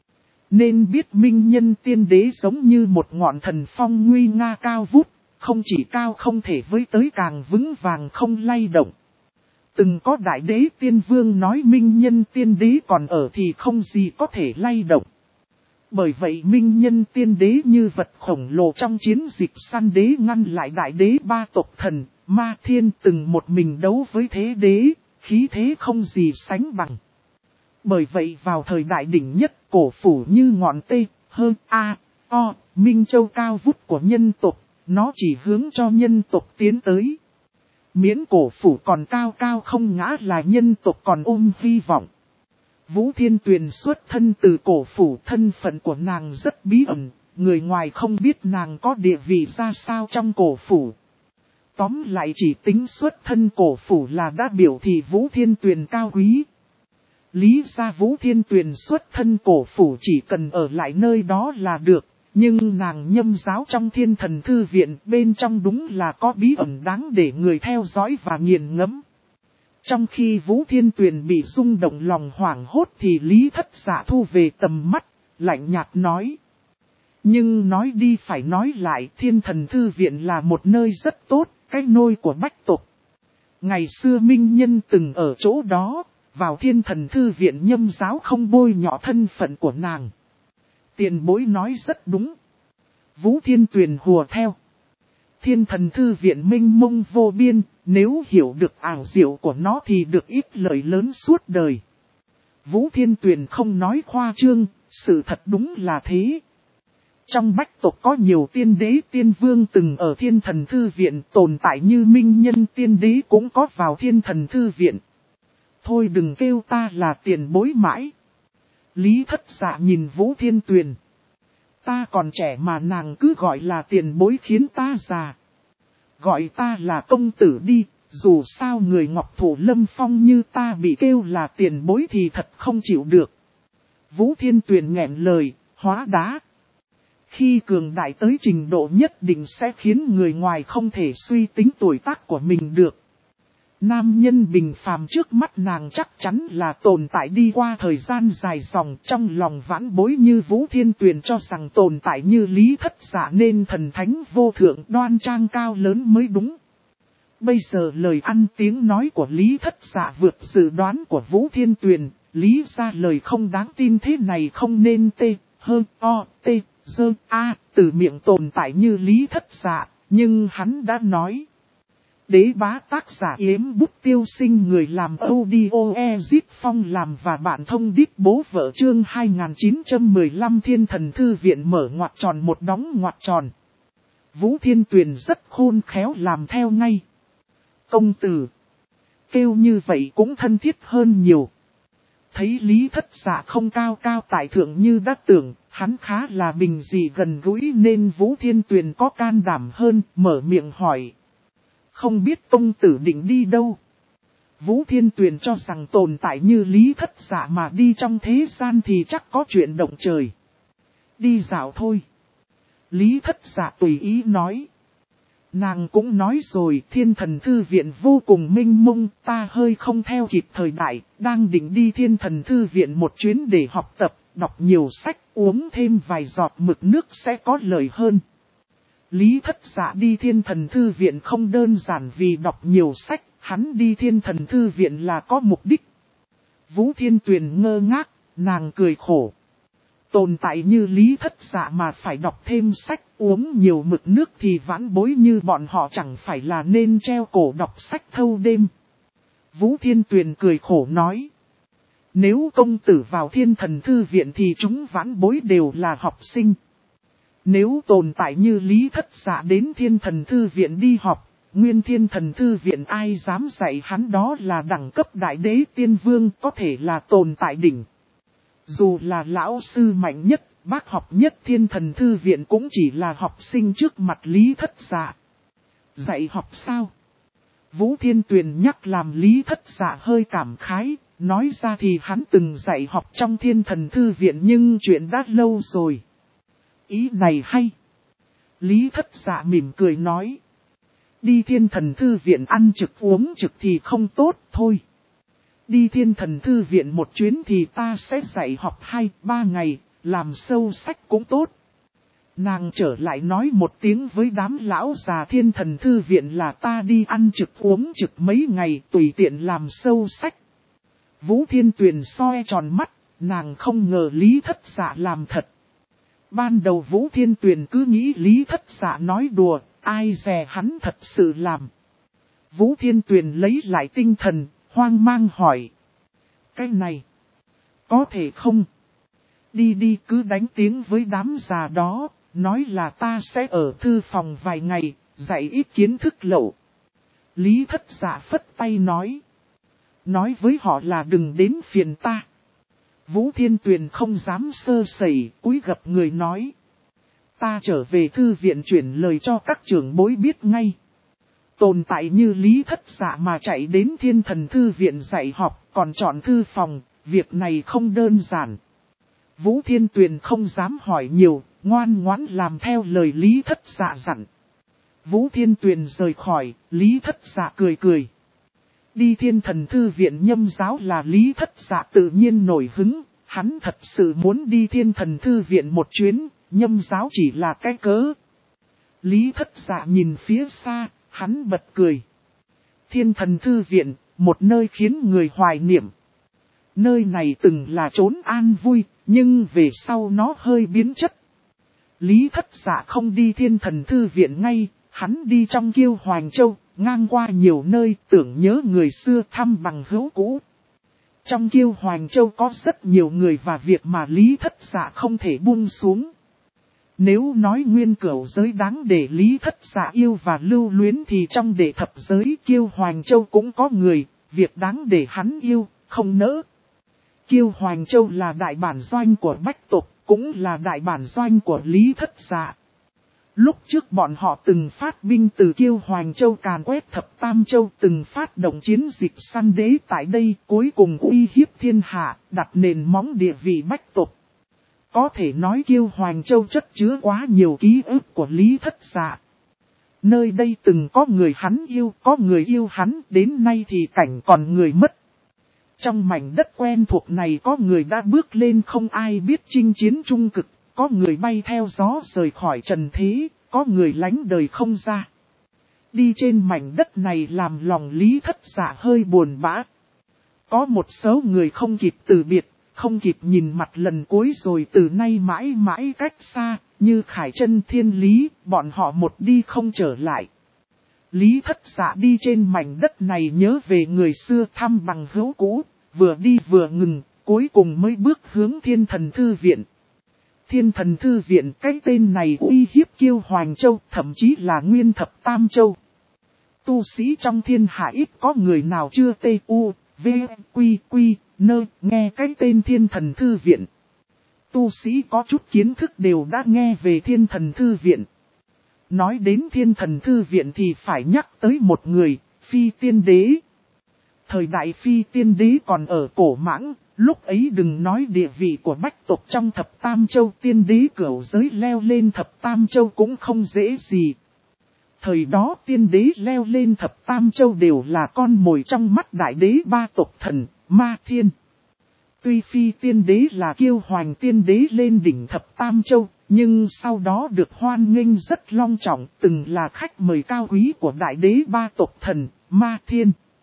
Nên biết Minh Nhân tiên đế giống như một ngọn thần phong nguy nga cao vút, không chỉ cao không thể với tới càng vững vàng không lay động. Từng có đại đế tiên vương nói Minh Nhân tiên đế còn ở thì không gì có thể lay động. Bởi vậy Minh Nhân tiên đế như vật khổng lồ trong chiến dịch săn đế ngăn lại đại đế ba tộc thần, Ma Thiên từng một mình đấu với thế đế, khí thế không gì sánh bằng. Bởi vậy vào thời đại đỉnh nhất cổ phủ như ngọn tê, hơn Minh Châu cao vút của nhân tộc, nó chỉ hướng cho nhân tộc tiến tới. Miễn cổ phủ còn cao cao không ngã là nhân tộc còn ôm hy vọng. Vũ Thiên Tuyền xuất thân từ cổ phủ, thân phận của nàng rất bí ẩn, người ngoài không biết nàng có địa vị ra sao trong cổ phủ. Tóm lại chỉ tính xuất thân cổ phủ là đã biểu thị Vũ Thiên Tuyền cao quý. Lý ra Vũ Thiên Tuyền xuất thân cổ phủ chỉ cần ở lại nơi đó là được, nhưng nàng nhâm giáo trong Thiên Thần Thư Viện bên trong đúng là có bí ẩn đáng để người theo dõi và nghiền ngẫm. Trong khi Vũ Thiên Tuyền bị rung động lòng hoảng hốt thì Lý Thất Dạ thu về tầm mắt, lạnh nhạt nói. Nhưng nói đi phải nói lại, Thiên Thần Thư Viện là một nơi rất tốt, cái nôi của bách tộc. Ngày xưa Minh Nhân từng ở chỗ đó, vào Thiên Thần Thư Viện nhâm giáo không bôi nhọ thân phận của nàng. Tiền bối nói rất đúng. Vũ Thiên Tuyền hùa theo. Thiên Thần Thư Viện mênh mông vô biên, nếu hiểu được ảo diệu của nó thì được ít lợi lớn suốt đời. Vũ Thiên Tuyền không nói khoa trương, sự thật đúng là thế. Trong bách tộc có nhiều tiên đế tiên vương từng ở Thiên Thần Thư Viện, tồn tại như Minh Nhân tiên đế cũng có vào Thiên Thần Thư Viện. Thôi đừng kêu ta là tiền bối mãi. Lý Thất Dạ nhìn Vũ Thiên Tuyền. Ta còn trẻ mà nàng cứ gọi là tiền bối khiến ta già. Gọi ta là công tử đi, dù sao người Ngọc Thổ Lâm Phong như ta bị kêu là tiền bối thì thật không chịu được. Vũ Thiên Tuyền nghẹn lời, hóa đá. Khi cường đại tới trình độ nhất định sẽ khiến người ngoài không thể suy tính tuổi tác của mình được. Nam nhân bình phàm trước mắt nàng chắc chắn là tồn tại đi qua thời gian dài dòng, trong lòng vãn bối như Vũ Thiên Tuyền cho rằng tồn tại như Lý Thất Dạ nên thần thánh vô thượng đoan trang cao lớn mới đúng. Bây giờ lời ăn tiếng nói của Lý Thất Dạ vượt dự đoán của Vũ Thiên Tuyền, lý ra lời không đáng tin thế này không nên từ miệng tồn tại như Lý Thất Dạ, nhưng hắn đã nói. Đế bá tác giả Yếm Bút Tiêu Sinh, người làm audio Ezip Phong làm và bạn thông đít bố vợ chương 2915 Thiên Thần Thư Viện mở ngoặc tròn một đóng ngoặc tròn. Vũ Thiên Tuyền rất khôn khéo làm theo ngay. Công tử. Kêu như vậy cũng thân thiết hơn nhiều. Thấy Lý Thất Dạ không cao cao tại thượng như đã tưởng, hắn khá là bình dị gần gũi nên Vũ Thiên Tuyền có can đảm hơn, mở miệng hỏi. Không biết công tử định đi đâu? Vũ Thiên Tuyền cho rằng tồn tại như Lý Thất Dạ mà đi trong thế gian thì chắc có chuyện động trời. Đi dạo thôi. Lý Thất Dạ tùy ý nói. Nàng cũng nói rồi, Thiên Thần Thư Viện vô cùng mênh mông, ta hơi không theo kịp thời đại, đang định đi Thiên Thần Thư Viện một chuyến để học tập, đọc nhiều sách, uống thêm vài giọt mực nước sẽ có lợi hơn. Lý Thất Dạ đi Thiên Thần Thư Viện không đơn giản vì đọc nhiều sách, Hắn đi Thiên Thần Thư Viện là có mục đích. Vũ Thiên Tuyền ngơ ngác, nàng cười khổ. Tồn tại như Lý Thất Dạ mà phải đọc thêm sách, uống nhiều mực nước thì vãn bối như bọn họ chẳng phải là nên treo cổ đọc sách thâu đêm. Vũ Thiên Tuyền cười khổ nói. Nếu công tử vào Thiên Thần Thư Viện thì chúng vãn bối đều là học sinh. Nếu tồn tại như Lý Thất Dạ đến Thiên Thần Thư Viện đi học, nguyên Thiên Thần Thư Viện ai dám dạy hắn đó là đẳng cấp đại đế tiên vương, có thể là tồn tại đỉnh. Dù là lão sư mạnh nhất, bác học nhất Thiên Thần Thư Viện cũng chỉ là học sinh trước mặt Lý Thất Dạ. Dạy học sao? Vũ Thiên Tuyền nhắc làm Lý Thất Dạ hơi cảm khái, nói ra thì hắn từng dạy học trong Thiên Thần Thư Viện nhưng chuyện đã lâu rồi. Ý này hay. Lý Thất Dạ mỉm cười nói. Đi Thiên Thần Thư Viện ăn trực uống trực thì không tốt thôi. Đi Thiên Thần Thư Viện một chuyến thì ta sẽ dạy học 2-3 ngày, làm sâu sách cũng tốt. Nàng trở lại nói một tiếng với đám lão già Thiên Thần Thư Viện là ta đi ăn trực uống trực mấy ngày tùy tiện làm sâu sách. Vũ Thiên Tuyền soi tròn mắt, nàng không ngờ Lý Thất Dạ làm thật. Ban đầu Vũ Thiên Tuyền cứ nghĩ Lý Thất Dạ nói đùa, ai dè hắn thật sự làm. Vũ Thiên Tuyền lấy lại tinh thần, hoang mang hỏi. Cái này, có thể không? Đi cứ đánh tiếng với đám già đó, nói là ta sẽ ở thư phòng vài ngày, dạy ít kiến thức lậu. Lý Thất Dạ phất tay nói. Nói với họ là đừng đến phiền ta. Vũ Thiên Tuyền không dám sơ sẩy, cúi gập người nói. Ta trở về thư viện chuyển lời cho các trưởng bối biết ngay. Tồn tại như Lý Thất Dạ mà chạy đến Thiên Thần Thư Viện dạy học, còn chọn thư phòng, việc này không đơn giản. Vũ Thiên Tuyền không dám hỏi nhiều, ngoan ngoãn làm theo lời Lý Thất Dạ dặn. Vũ Thiên Tuyền rời khỏi, Lý Thất Dạ cười cười. Đi Thiên Thần Thư Viện nhâm giáo là Lý Thất Dạ tự nhiên nổi hứng, hắn thật sự muốn đi Thiên Thần Thư Viện một chuyến, nhâm giáo chỉ là cái cớ. Lý Thất Dạ nhìn phía xa, hắn bật cười. Thiên Thần Thư Viện, một nơi khiến người hoài niệm. Nơi này từng là chốn an vui, nhưng về sau nó hơi biến chất. Lý Thất Dạ không đi Thiên Thần Thư Viện ngay, hắn đi trong Kiêu Hoành Châu, ngang qua nhiều nơi tưởng nhớ người xưa thăm bằng hữu cũ. Trong Kiêu Hoành Châu có rất nhiều người và việc mà Lý Thất Dạ không thể buông xuống. Nếu nói nguyên cửu giới đáng để Lý Thất Dạ yêu và lưu luyến thì trong đệ thập giới Kiêu Hoành Châu cũng có người, việc đáng để hắn yêu, không nỡ. Kiêu Hoành Châu là đại bản doanh của Bách Tộc, cũng là đại bản doanh của Lý Thất Dạ. Lúc trước bọn họ từng phát binh từ Kiêu Hoành Châu càn quét thập Tam Châu, từng phát động chiến dịch săn đế tại đây, cuối cùng uy hiếp thiên hạ, đặt nền móng địa vị Bách Tộc. Có thể nói Kiêu Hoành Châu chất chứa quá nhiều ký ức của Lý Thất Dạ. Nơi đây từng có người hắn yêu, có người yêu hắn, đến nay thì cảnh còn người mất. Trong mảnh đất quen thuộc này có người đã bước lên không ai biết chinh chiến trung cực, có người bay theo gió rời khỏi trần thế, có người lánh đời không ra. Đi trên mảnh đất này làm lòng Lý Thất Dạ hơi buồn bã. Có một số người không kịp từ biệt, không kịp nhìn mặt lần cuối rồi từ nay mãi mãi cách xa, như Khải Chân Thiên Lý, bọn họ một đi không trở lại. Lý Thất Dạ đi trên mảnh đất này nhớ về người xưa thăm bằng hữu cũ, vừa đi vừa ngừng, cuối cùng mới bước hướng Thiên Thần Thư Viện. Thiên Thần Thư Viện cái tên này uy hiếp Kiêu Hoành Châu, thậm chí là nguyên thập Tam Châu. Tu sĩ trong thiên hạ ít có người nào chưa nghe cái tên Thiên Thần Thư Viện. Tu sĩ có chút kiến thức đều đã nghe về Thiên Thần Thư Viện. Nói đến Thiên Thần Thư Viện thì phải nhắc tới một người, Phi Tiên Đế. Thời đại Phi Tiên Đế còn ở Cổ Mãng, lúc ấy đừng nói địa vị của Bách Tộc trong thập Tam Châu, Tiên Đế cửu giới leo lên thập Tam Châu cũng không dễ gì. Thời đó Tiên Đế leo lên thập Tam Châu đều là con mồi trong mắt Đại Đế ba tộc thần, Ma Thiên. Tuy Phi Tiên Đế là Kiêu Hoành Tiên Đế lên đỉnh thập Tam Châu, nhưng sau đó được hoan nghênh rất long trọng, từng là khách mời cao quý của Đại Đế ba tộc thần, Ma Thiên.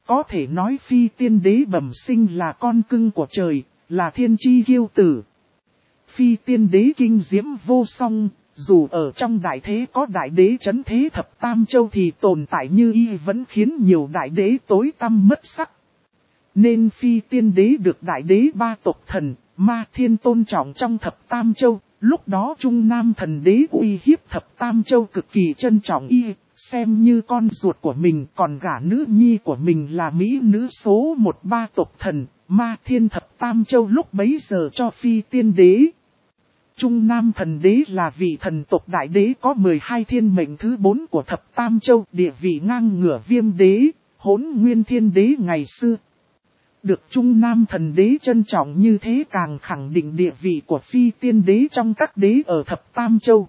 Có thể nói phi tiên đế bẩm sinh là con cưng của trời, là thiên chi kiêu tử. Phi tiên đế kinh diễm vô song, dù ở trong đại thế có đại đế trấn thế thập tam châu thì tồn tại như y vẫn khiến nhiều đại đế tối tăm mất sắc. Nên phi tiên đế được đại đế ba tộc thần, Ma Thiên tôn trọng trong thập tam châu. Lúc đó Trung Nam thần đế uy hiếp thập tam châu cực kỳ trân trọng y, xem như con ruột của mình, còn gả nữ nhi của mình là mỹ nữ số 13 tộc thần, Ma Thiên thập tam châu lúc bấy giờ cho phi tiên đế. Trung Nam thần đế là vị thần tộc đại đế có 12 thiên mệnh thứ 4 của thập tam châu, địa vị ngang ngửa Viêm đế, Hỗn Nguyên thiên đế ngày xưa. Được Trung Nam thần đế trân trọng như thế càng khẳng định địa vị của phi tiên đế trong các đế ở thập tam châu.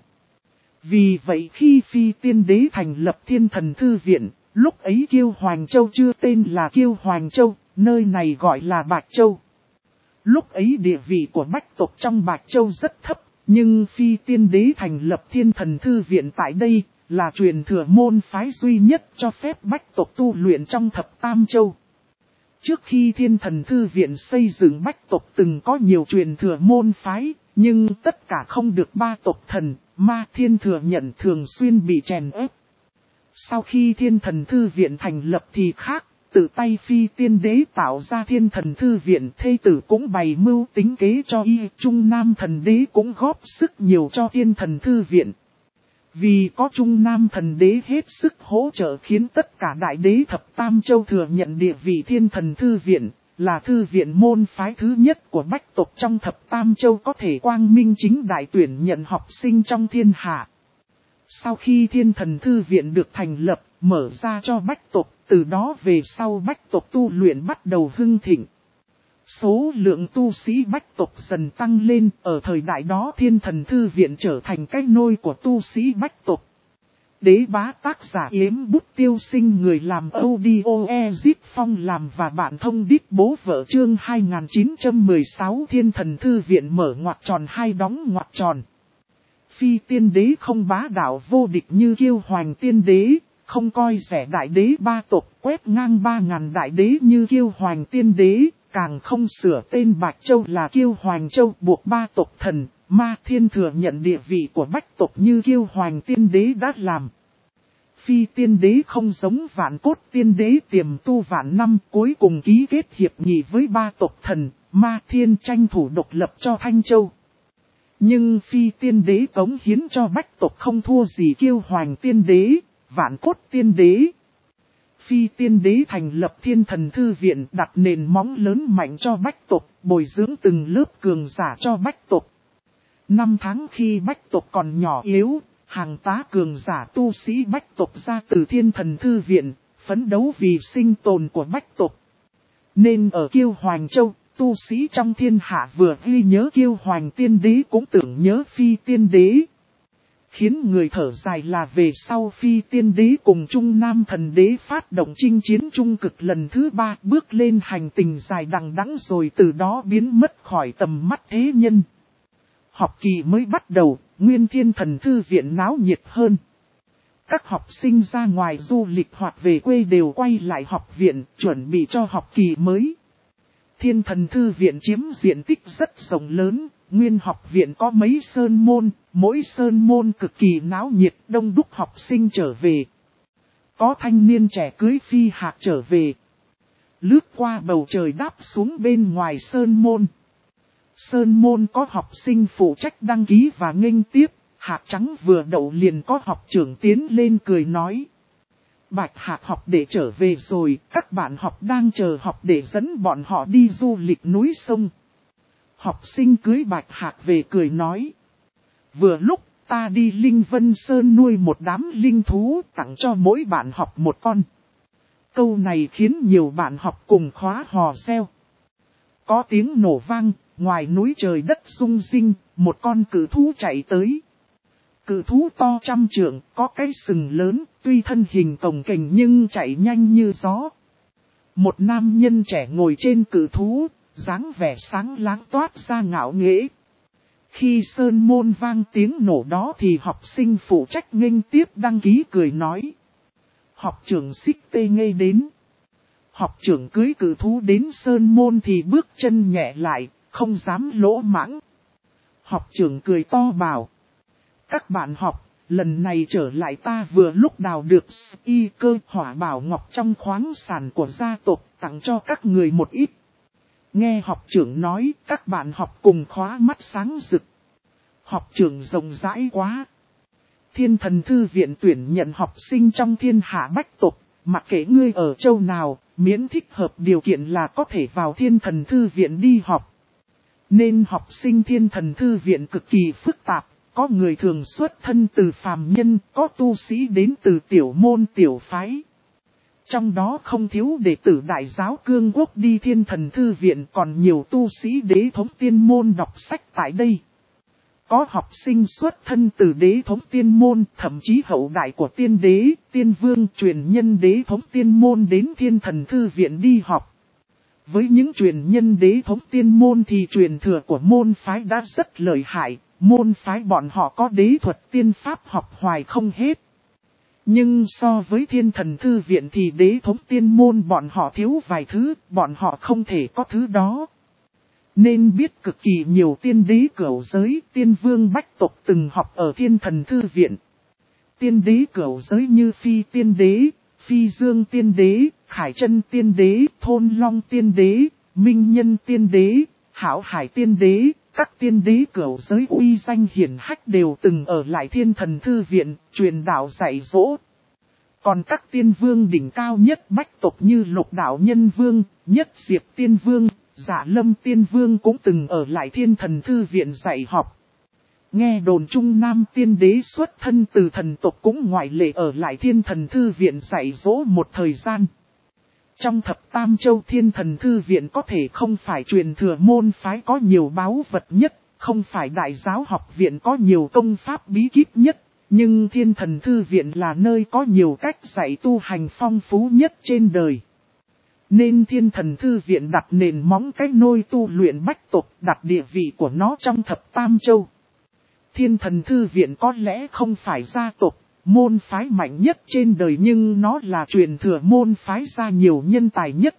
Vì vậy khi phi tiên đế thành lập Thiên Thần Thư Viện, lúc ấy Kiêu Hoành Châu chưa tên là Kiêu Hoành Châu, nơi này gọi là Bạch Châu. Lúc ấy địa vị của bách tộc trong Bạch Châu rất thấp, nhưng phi tiên đế thành lập Thiên Thần Thư Viện tại đây, là truyền thừa môn phái duy nhất cho phép bách tộc tu luyện trong thập tam châu. Trước khi Thiên Thần Thư Viện xây dựng bách tộc từng có nhiều truyền thừa môn phái, nhưng tất cả không được ba tộc thần, Ma Thiên thừa nhận thường xuyên bị chèn ép. Sau khi Thiên Thần Thư Viện thành lập thì khác, tự tay phi tiên đế tạo ra Thiên Thần Thư Viện, thê tử cũng bày mưu tính kế cho y, Trung Nam thần đế cũng góp sức nhiều cho Thiên Thần Thư Viện. Vì có Trung Nam thần đế hết sức hỗ trợ khiến tất cả đại đế thập tam châu thừa nhận địa vị Thiên Thần Thư Viện, là thư viện môn phái thứ nhất của bách tộc trong thập tam châu có thể quang minh chính đại tuyển nhận học sinh trong thiên hạ. Sau khi Thiên Thần Thư Viện được thành lập, mở ra cho bách tộc, từ đó về sau bách tộc tu luyện bắt đầu hưng thịnh. Số lượng tu sĩ bách tộc dần tăng lên, ở thời đại đó Thiên Thần Thư Viện trở thành cái nôi của tu sĩ bách tộc. Đế bá tác giả Yếm Bút Tiêu Sinh, người làm audio Ezip Phong làm và bạn thông đít bố vợ, chương 2916 Thiên Thần Thư Viện mở ngoặc tròn hai đóng ngoặc tròn. Phi tiên đế không bá đạo vô địch như Kiêu Hoành tiên đế, không coi rẻ đại đế ba tộc quét ngang 3.000 đại đế như Kiêu Hoành tiên đế, càng không sửa tên Bạch Châu là Kiêu Hoành Châu buộc ba tộc thần, Ma Thiên thừa nhận địa vị của bách tộc như Kiêu Hoành tiên đế đã làm. Phi tiên đế không giống Vạn Cốt tiên đế tiềm tu vạn năm, cuối cùng ký kết hiệp nghị với ba tộc thần, Ma Thiên tranh thủ độc lập cho Thanh Châu. Nhưng phi tiên đế cống hiến cho bách tộc không thua gì Kiêu Hoành tiên đế, Vạn Cốt tiên đế. Phi tiên đế thành lập Thiên Thần Thư Viện, đặt nền móng lớn mạnh cho bách tộc, bồi dưỡng từng lớp cường giả cho bách tộc. Năm tháng khi bách tộc còn nhỏ yếu, hàng tá cường giả tu sĩ bách tộc ra từ Thiên Thần Thư Viện, phấn đấu vì sinh tồn của bách tộc. Nên ở Kiêu Hoành Châu, tu sĩ trong thiên hạ vừa ghi nhớ Kiêu Hoành tiên đế cũng tưởng nhớ phi tiên đế. Khiến người thở dài là về sau phi tiên đế cùng Trung Nam thần đế phát động chinh chiến trung cực lần thứ 3, bước lên hành trình dài đằng đẵng rồi từ đó biến mất khỏi tầm mắt thế nhân. Học kỳ mới bắt đầu, nguyên Thiên Thần Thư Viện náo nhiệt hơn. Các học sinh ra ngoài du lịch hoặc về quê đều quay lại học viện, chuẩn bị cho học kỳ mới. Thiên Thần Thư Viện chiếm diện tích rất rộng lớn, nguyên học viện có mấy sơn môn, mỗi sơn môn cực kỳ náo nhiệt, đông đúc học sinh trở về. Có thanh niên trẻ cưới phi hạc trở về. Lướt qua bầu trời đáp xuống bên ngoài sơn môn. Sơn môn có học sinh phụ trách đăng ký và nghênh tiếp, hạc trắng vừa đậu liền có học trưởng tiến lên cười nói. Bạch hạc học để trở về rồi, các bạn học đang chờ học để dẫn bọn họ đi du lịch núi sông. Học sinh cưới bạch hạc về cười nói. Vừa lúc ta đi Linh Vân Sơn nuôi một đám linh thú tặng cho mỗi bạn học một con. Câu này khiến nhiều bạn học cùng khóa hò reo. Có tiếng nổ vang, ngoài núi trời đất rung rinh, một con cự thú chạy tới. Cự thú to 100 trượng, có cái sừng lớn, tuy thân hình cồng kềnh nhưng chạy nhanh như gió. Một nam nhân trẻ ngồi trên cự thú, dáng vẻ sáng láng toát ra ngạo nghễ. Khi sơn môn vang tiếng nổ đó thì học sinh phụ trách nghênh tiếp đăng ký cười nói. Học trưởng Xích Tê Ngây đến. Học trưởng cưới cử thú đến sơn môn thì bước chân nhẹ lại, không dám lỗ mãng. Học trưởng cười to bảo. Các bạn học, lần này trở lại ta vừa lúc đào được y cơ hỏa bảo ngọc trong khoáng sản của gia tộc, tặng cho các người một ít. Nghe học trưởng nói, các bạn học cùng khóa mắt sáng rực. Học trưởng rộng rãi quá. Thiên Thần Thư viện tuyển nhận học sinh trong thiên hạ bách tộc, mặc kệ ngươi ở châu nào, miễn thích hợp điều kiện là có thể vào Thiên Thần Thư viện đi học. Nên học sinh Thiên Thần Thư viện cực kỳ phức tạp, có người thường xuất thân từ phàm nhân, có tu sĩ đến từ tiểu môn tiểu phái. Trong đó không thiếu đệ tử Đại giáo Cương Quốc đi Thiên Thần Thư viện, còn nhiều tu sĩ đế thống tiên môn đọc sách tại đây. Có học sinh xuất thân từ đế thống tiên môn, thậm chí hậu đại của tiên đế, tiên vương truyền nhân đế thống tiên môn đến Thiên Thần Thư viện đi học. Với những truyền nhân đế thống tiên môn thì truyền thừa của môn phái đã rất lợi hại, môn phái bọn họ có đế thuật tiên pháp học hoài không hết. Nhưng so với Thiên Thần Thư viện thì đế thống tiên môn bọn họ thiếu vài thứ, bọn họ không thể có thứ đó. Nên biết cực kỳ nhiều tiên đế cửu giới, tiên vương bách tộc từng học ở Thiên Thần Thư viện. Tiên đế cửu giới như Phi tiên đế, Phi dương tiên đế, Khải chân tiên đế, Thôn long tiên đế, Minh nhân tiên đế, Hảo hải tiên đế, các tiên đế cửu giới uy danh hiển hách đều từng ở lại Thiên Thần Thư viện, truyền đạo dạy dỗ. Còn các tiên vương đỉnh cao nhất bách tộc như Lục Đạo Nhân Vương, Nhất Diệp Tiên Vương, Dạ Lâm Tiên Vương cũng từng ở lại Thiên Thần Thư viện dạy học. Nghe đồn Trung Nam tiên đế xuất thân từ thần tộc cũng ngoại lệ ở lại Thiên Thần Thư viện dạy dỗ một thời gian. Trong thập tam châu Thiên Thần Thư viện có thể không phải truyền thừa môn phái có nhiều báu vật nhất, không phải đại giáo học viện có nhiều công pháp bí kíp nhất, nhưng Thiên Thần Thư viện là nơi có nhiều cách dạy tu hành phong phú nhất trên đời. Nên Thiên Thần Thư viện đặt nền móng cách nôi tu luyện bách tộc, đặt địa vị của nó trong thập tam châu. Thiên Thần Thư viện có lẽ không phải gia tộc, môn phái mạnh nhất trên đời nhưng nó là truyền thừa môn phái ra nhiều nhân tài nhất.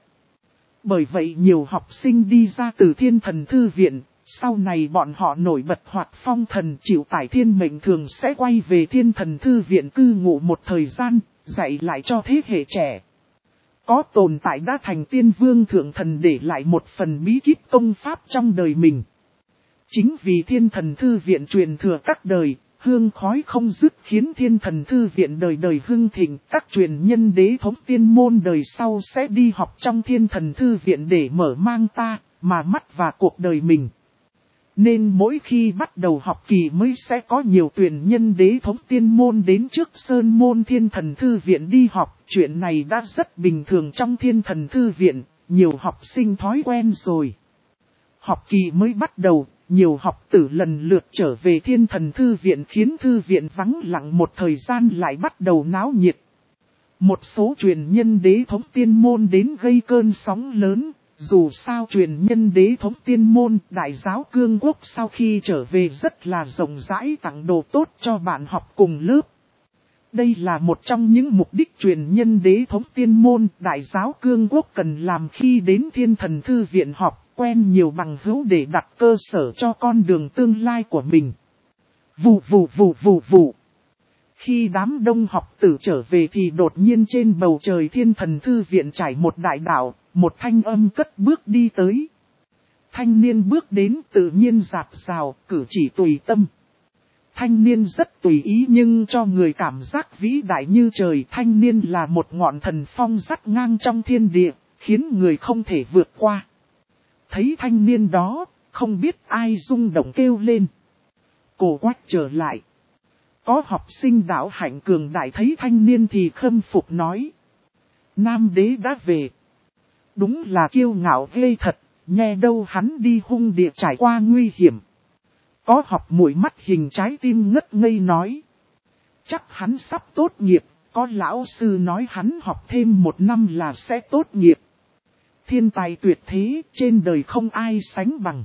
Bởi vậy nhiều học sinh đi ra từ Thiên Thần Thư viện, sau này bọn họ nổi bật hoặc phong thần chịu tải thiên mệnh thường sẽ quay về Thiên Thần Thư viện cư ngụ một thời gian, dạy lại cho thế hệ trẻ. Có tồn tại đã thành tiên vương thượng thần để lại một phần bí kíp công pháp trong đời mình. Chính vì Thiên Thần Thư viện truyền thừa các đời, hương khói không dứt khiến Thiên Thần Thư viện đời đời hưng thịnh, các truyền nhân đế thống tiên môn đời sau sẽ đi học trong Thiên Thần Thư viện để mở mang ta, mà mắt và cuộc đời mình. Nên mỗi khi bắt đầu học kỳ mới sẽ có nhiều truyền nhân đế thống tiên môn đến trước sơn môn Thiên Thần Thư viện đi học, chuyện này đã rất bình thường trong Thiên Thần Thư viện, nhiều học sinh thói quen rồi. Học kỳ mới bắt đầu, nhiều học tử lần lượt trở về Thiên Thần Thư viện khiến thư viện vắng lặng một thời gian lại bắt đầu náo nhiệt. Một số truyền nhân đế thống tiên môn đến gây cơn sóng lớn, dù sao truyền nhân đế thống tiên môn Đại giáo Cương Quốc sau khi trở về rất là rộng rãi tặng đồ tốt cho bạn học cùng lớp. Đây là một trong những mục đích truyền nhân đế thống tiên môn Đại giáo Cương Quốc cần làm khi đến Thiên Thần Thư viện học, quen nhiều bằng hữu để đặt cơ sở cho con đường tương lai của mình. Vù vù vù vù vù. Khi đám đông học tử trở về thì đột nhiên trên bầu trời Thiên Thần Thư viện trải một đại đạo, một thanh âm cất bước đi tới. Thanh niên bước đến tự nhiên dạt dào, cử chỉ tùy tâm. Thanh niên rất tùy ý nhưng cho người cảm giác vĩ đại như trời. Thanh niên là một ngọn thần phong dắt ngang trong thiên địa, khiến người không thể vượt qua. Thấy thanh niên đó, không biết ai rung động kêu lên. Cổ Quách trở lại. Có học sinh đạo hạnh cường đại thấy thanh niên thì khâm phục nói. Nam đế đã về. Đúng là kiêu ngạo ghê thật, nghe đâu hắn đi hung địa trải qua nguy hiểm. Có học muội mắt hình trái tim ngất ngây nói. Chắc hắn sắp tốt nghiệp, có lão sư nói hắn học thêm 1 năm là sẽ tốt nghiệp. Thiên tài tuyệt thế, trên đời không ai sánh bằng.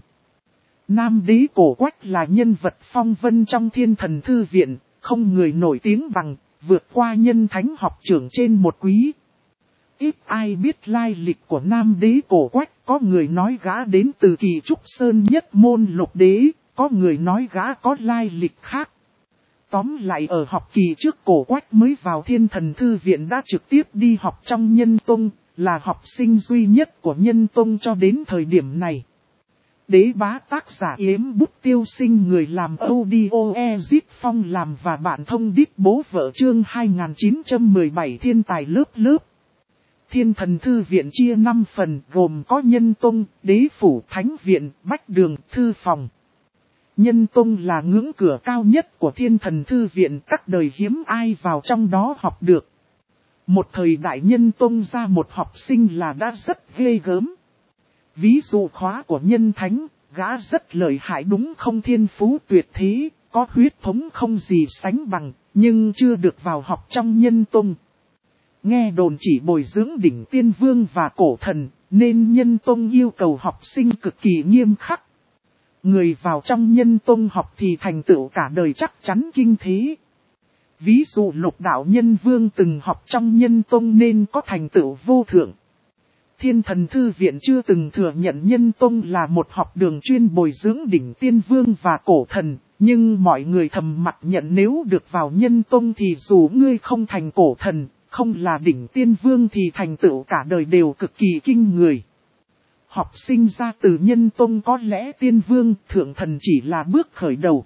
Nam đế Cổ Quách là nhân vật phong vân trong Thiên Thần Thư viện, không người nổi tiếng bằng, vượt qua nhân thánh học trưởng trên một quý. Ít ai biết lai lịch của Nam Đế Cổ Quách, có người nói gã đến từ Kỳ Trúc Sơn Nhất Môn Lục Đế, có người nói gã có lai lịch khác. Tóm lại ở học kỳ trước Cổ Quách mới vào Thiên Thần Thư Viện đã trực tiếp đi học trong Nhân Tông, là học sinh duy nhất của Nhân Tông cho đến thời điểm này. Đế Bá tác giả Yếm Bút Tiêu Sinh, người làm audio Ezip Phong làm và bạn thông đít bố vợ, chương 2917 thiên tài lớp lớp. Thiên Thần Thư Viện chia 5 phần gồm có Nhân Tông, Đế Phủ, Thánh Viện, Bách Đường, Thư Phòng. Nhân Tông là ngưỡng cửa cao nhất của Thiên Thần Thư Viện, các đời hiếm ai vào trong đó học được. Một thời đại Nhân Tông ra một học sinh là đã rất ghê gớm. Ví dụ khóa của Nhân Thánh, gã rất lợi hại đúng không, thiên phú tuyệt thế, có huyết thống không gì sánh bằng, nhưng chưa được vào học trong Nhân Tông. Nghe đồn chỉ bồi dưỡng đỉnh tiên vương và cổ thần, nên Nhân Tông yêu cầu học sinh cực kỳ nghiêm khắc. Người vào trong Nhân Tông học thì thành tựu cả đời chắc chắn kinh thế. Ví dụ Lục Đạo Nhân Vương từng học trong Nhân Tông nên có thành tựu vô thượng. Thiên Thần Thư Viện chưa từng thừa nhận Nhân Tông là một học đường chuyên bồi dưỡng đỉnh tiên vương và cổ thần, nhưng mọi người thầm mặt nhận nếu được vào Nhân Tông thì dù ngươi không thành cổ thần, không là đỉnh tiên vương thì thành tựu cả đời đều cực kỳ kinh người. Học sinh ra từ Nhân Tông có lẽ tiên vương, thượng thần chỉ là bước khởi đầu.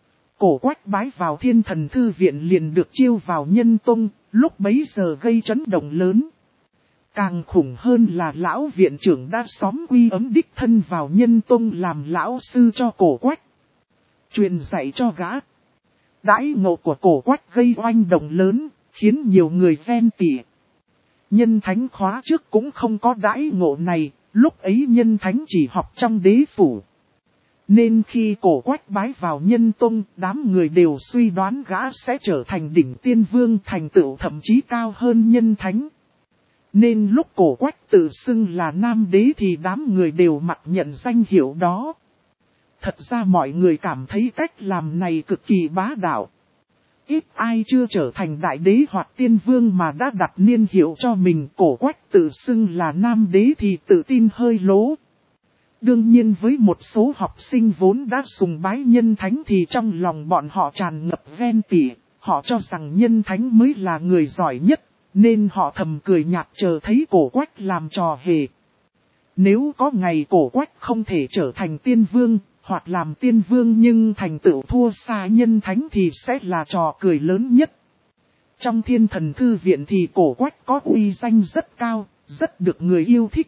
Cổ Quách bái vào Thiên Thần Thư Viện liền được chiêu vào Nhân Tông, lúc bấy giờ gây chấn động lớn. Càng khủng hơn là lão viện trưởng đã xóm quy ấm đích thân vào Nhân Tông làm lão sư cho Cổ Quách, truyền dạy cho gã. Đãi ngộ của Cổ Quách gây oanh động lớn, khiến nhiều người ghen tị. Nhân Thánh khóa trước cũng không có đãi ngộ này, lúc ấy Nhân Thánh chỉ học trong Đế Phủ. Nên khi Cổ Quách bái vào Nhân Tông, đám người đều suy đoán gã sẽ trở thành đỉnh tiên vương, thành tựu thậm chí cao hơn Nhân Thánh. Nên lúc Cổ Quách tự xưng là Nam Đế thì đám người đều mặc nhận danh hiệu đó. Thật ra mọi người cảm thấy cách làm này cực kỳ bá đạo. Ít ai chưa trở thành đại đế hoặc tiên vương mà đã đặt niên hiệu cho mình. Cổ Quách tự xưng là Nam Đế thì tự tin hơi lố. Đương nhiên với một số học sinh vốn đã sùng bái Nhân Thánh thì trong lòng bọn họ tràn ngập ghen tị. Họ cho rằng Nhân Thánh mới là người giỏi nhất, nên họ thầm cười nhạt chờ thấy Cổ Quách làm trò hề. Nếu có ngày Cổ Quách không thể trở thành tiên vương, hoặc làm tiên vương nhưng thành tựu thua xa Nhân Thánh thì sẽ là trò cười lớn nhất. Trong Thiên Thần Thư Viện thì Cổ Quách có uy danh rất cao, rất được người yêu thích.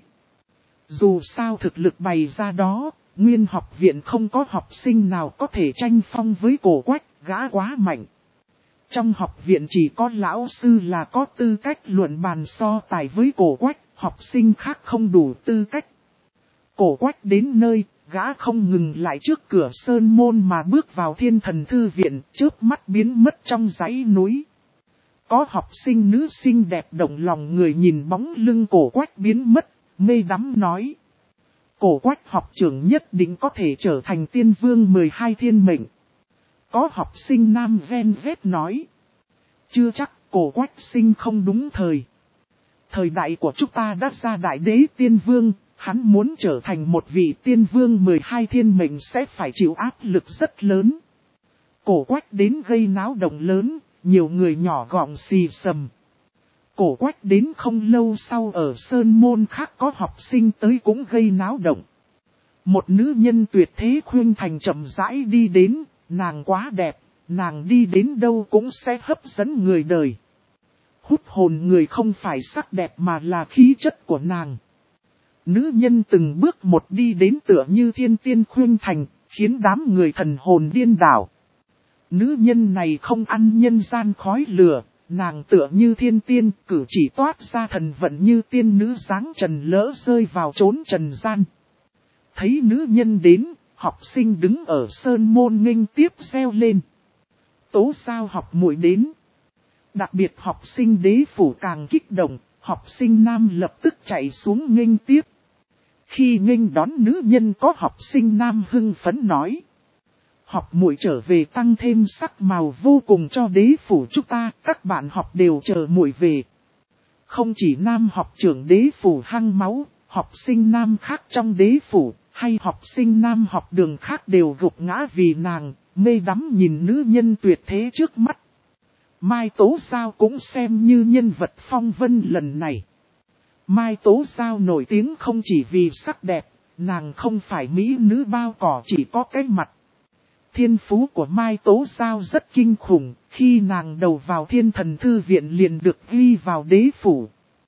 Dù sao thực lực bày ra đó, nguyên học viện không có học sinh nào có thể tranh phong với Cổ Quách, gã quá mạnh. Trong học viện chỉ có lão sư là có tư cách luận bàn so tài với Cổ Quách, học sinh khác không đủ tư cách. Cổ Quách đến nơi, gã không ngừng lại trước cửa sơn môn mà bước vào Thiên Thần Thư Viện, chớp mắt biến mất trong dãy núi. Có học sinh nữ xinh đẹp động lòng người nhìn bóng lưng Cổ Quách biến mất, mê đắm nói. Cổ Quách học trưởng nhất định có thể trở thành tiên vương 12 thiên mệnh. Có học sinh nam ven vét nói. Chưa chắc, Cổ Quách sinh không đúng thời. Thời đại của chúng ta đã ra đại đế tiên vương, hắn muốn trở thành một vị tiên vương 12 thiên mệnh sẽ phải chịu áp lực rất lớn. Cổ Quách đến gây náo động lớn, nhiều người nhỏ gọng xì xầm. Cổ Quách đến không lâu sau ở sơn môn khác có học sinh tới cũng gây náo động. Một nữ nhân tuyệt thế khuyên thành chậm rãi đi đến, nàng quá đẹp, nàng đi đến đâu cũng sẽ hấp dẫn người đời. Hút hồn người không phải sắc đẹp mà là khí chất của nàng. Nữ nhân từng bước một đi đến tựa như thiên tiên khuyên thành, khiến đám người thần hồn điên đảo. Nữ nhân này không ăn nhân gian khói lửa, nàng tựa như thiên tiên, cử chỉ toát ra thần vận như tiên nữ dáng trần lỡ rơi vào chốn trần gian. Thấy nữ nhân đến, học sinh đứng ở sơn môn nghênh tiếp reo lên. Tố sao học muội đến. Đặc biệt học sinh Đế Phủ càng kích động, học sinh nam lập tức chạy xuống nghênh tiếp. Khi nghênh đón nữ nhân có học sinh nam hưng phấn nói. Học muội trở về tăng thêm sắc màu vô cùng cho Đế Phủ chúng ta, các bạn học đều chờ muội về. Không chỉ nam học trưởng đế phủ hăng máu, học sinh nam khác trong đế phủ, hay học sinh nam học đường khác đều gục ngã vì nàng, mê đắm nhìn nữ nhân tuyệt thế trước mắt. Mai Tố Giao cũng xem như nhân vật phong vân lần này. Mai Tố Giao nổi tiếng không chỉ vì sắc đẹp, nàng không phải mỹ nữ bao cỏ chỉ có cái mặt. Thiên phú của Mai Tố Giao rất kinh khủng, khi nàng đầu vào Thiên Thần Thư Viện liền được ghi vào đế phủ.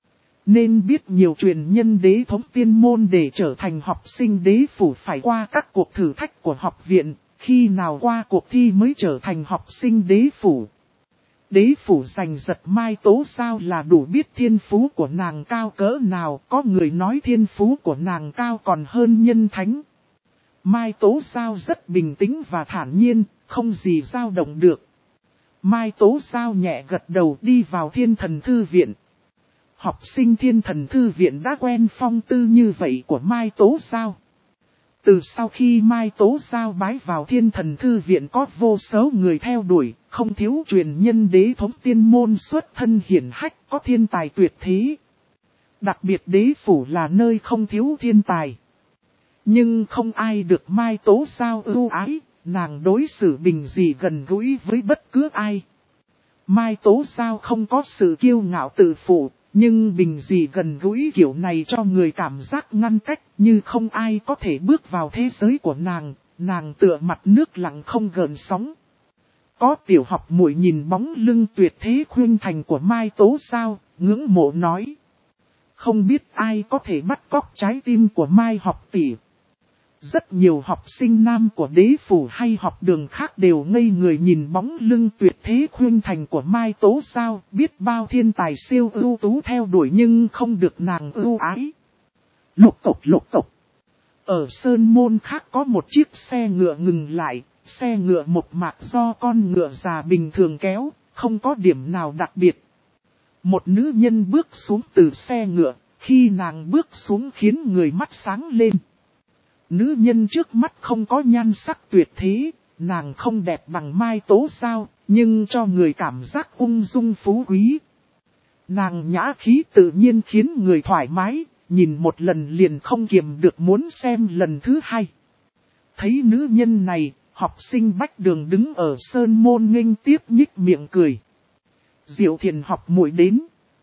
Nên biết nhiều truyền nhân đế thống tiên môn để trở thành học sinh đế phủ phải qua các cuộc thử thách của học viện, khi nào qua cuộc thi mới trở thành học sinh đế phủ. Đế phủ giành giật Mai Tố Giao là đủ biết thiên phú của nàng cao cỡ nào, có người nói thiên phú của nàng cao còn hơn nhân thánh. Mai Tố Giao rất bình tĩnh và thản nhiên, không gì dao động được. Mai Tố Giao nhẹ gật đầu đi vào Thiên Thần Thư Viện. Học sinh Thiên Thần Thư Viện đã quen phong tư như vậy của Mai Tố Giao. Từ sau khi Mai Tố Giao bái vào Thiên Thần Thư Viện có vô số người theo đuổi, không thiếu truyền nhân đế thống tiên môn xuất thân hiển hách có thiên tài tuyệt thế. Đặc biệt đế phủ là nơi không thiếu thiên tài. Nhưng không ai được Mai Tố Giao ưu ái, nàng đối xử bình dị gần gũi với bất cứ ai. Mai Tố Giao không có sự kiêu ngạo tự phụ, nhưng bình dị gần gũi kiểu này cho người cảm giác ngăn cách như không ai có thể bước vào thế giới của nàng tựa mặt nước lặng không gợn sóng. Có tiểu học muội nhìn bóng lưng tuyệt thế khuynh thành của Mai Tố Giao, ngưỡng mộ nói. Không biết ai có thể bắt cóc trái tim của Mai học tỷ. Rất nhiều học sinh nam của đế phủ hay học đường khác đều ngây người nhìn bóng lưng tuyệt thế khuynh thành của Mai Tố Giao, biết bao thiên tài siêu ưu tú theo đuổi nhưng không được nàng ưu ái. Lục cộc. Ở Sơn Môn khác có một chiếc xe ngựa ngừng lại, xe ngựa một mạc do con ngựa già bình thường kéo, không có điểm nào đặc biệt. Một nữ nhân bước xuống từ xe ngựa, khi nàng bước xuống khiến người mắt sáng lên. Nữ nhân trước mắt không có nhan sắc tuyệt thế, nàng không đẹp bằng Mai Tố Giao, nhưng cho người cảm giác ung dung phú quý. Nàng nhã khí tự nhiên khiến người thoải mái, nhìn một lần liền không kiềm được muốn xem lần thứ hai. Thấy nữ nhân này, học sinh Bách Đường đứng ở Sơn Môn nghênh tiếp nhích miệng cười. Diệu Thiền học muội đến.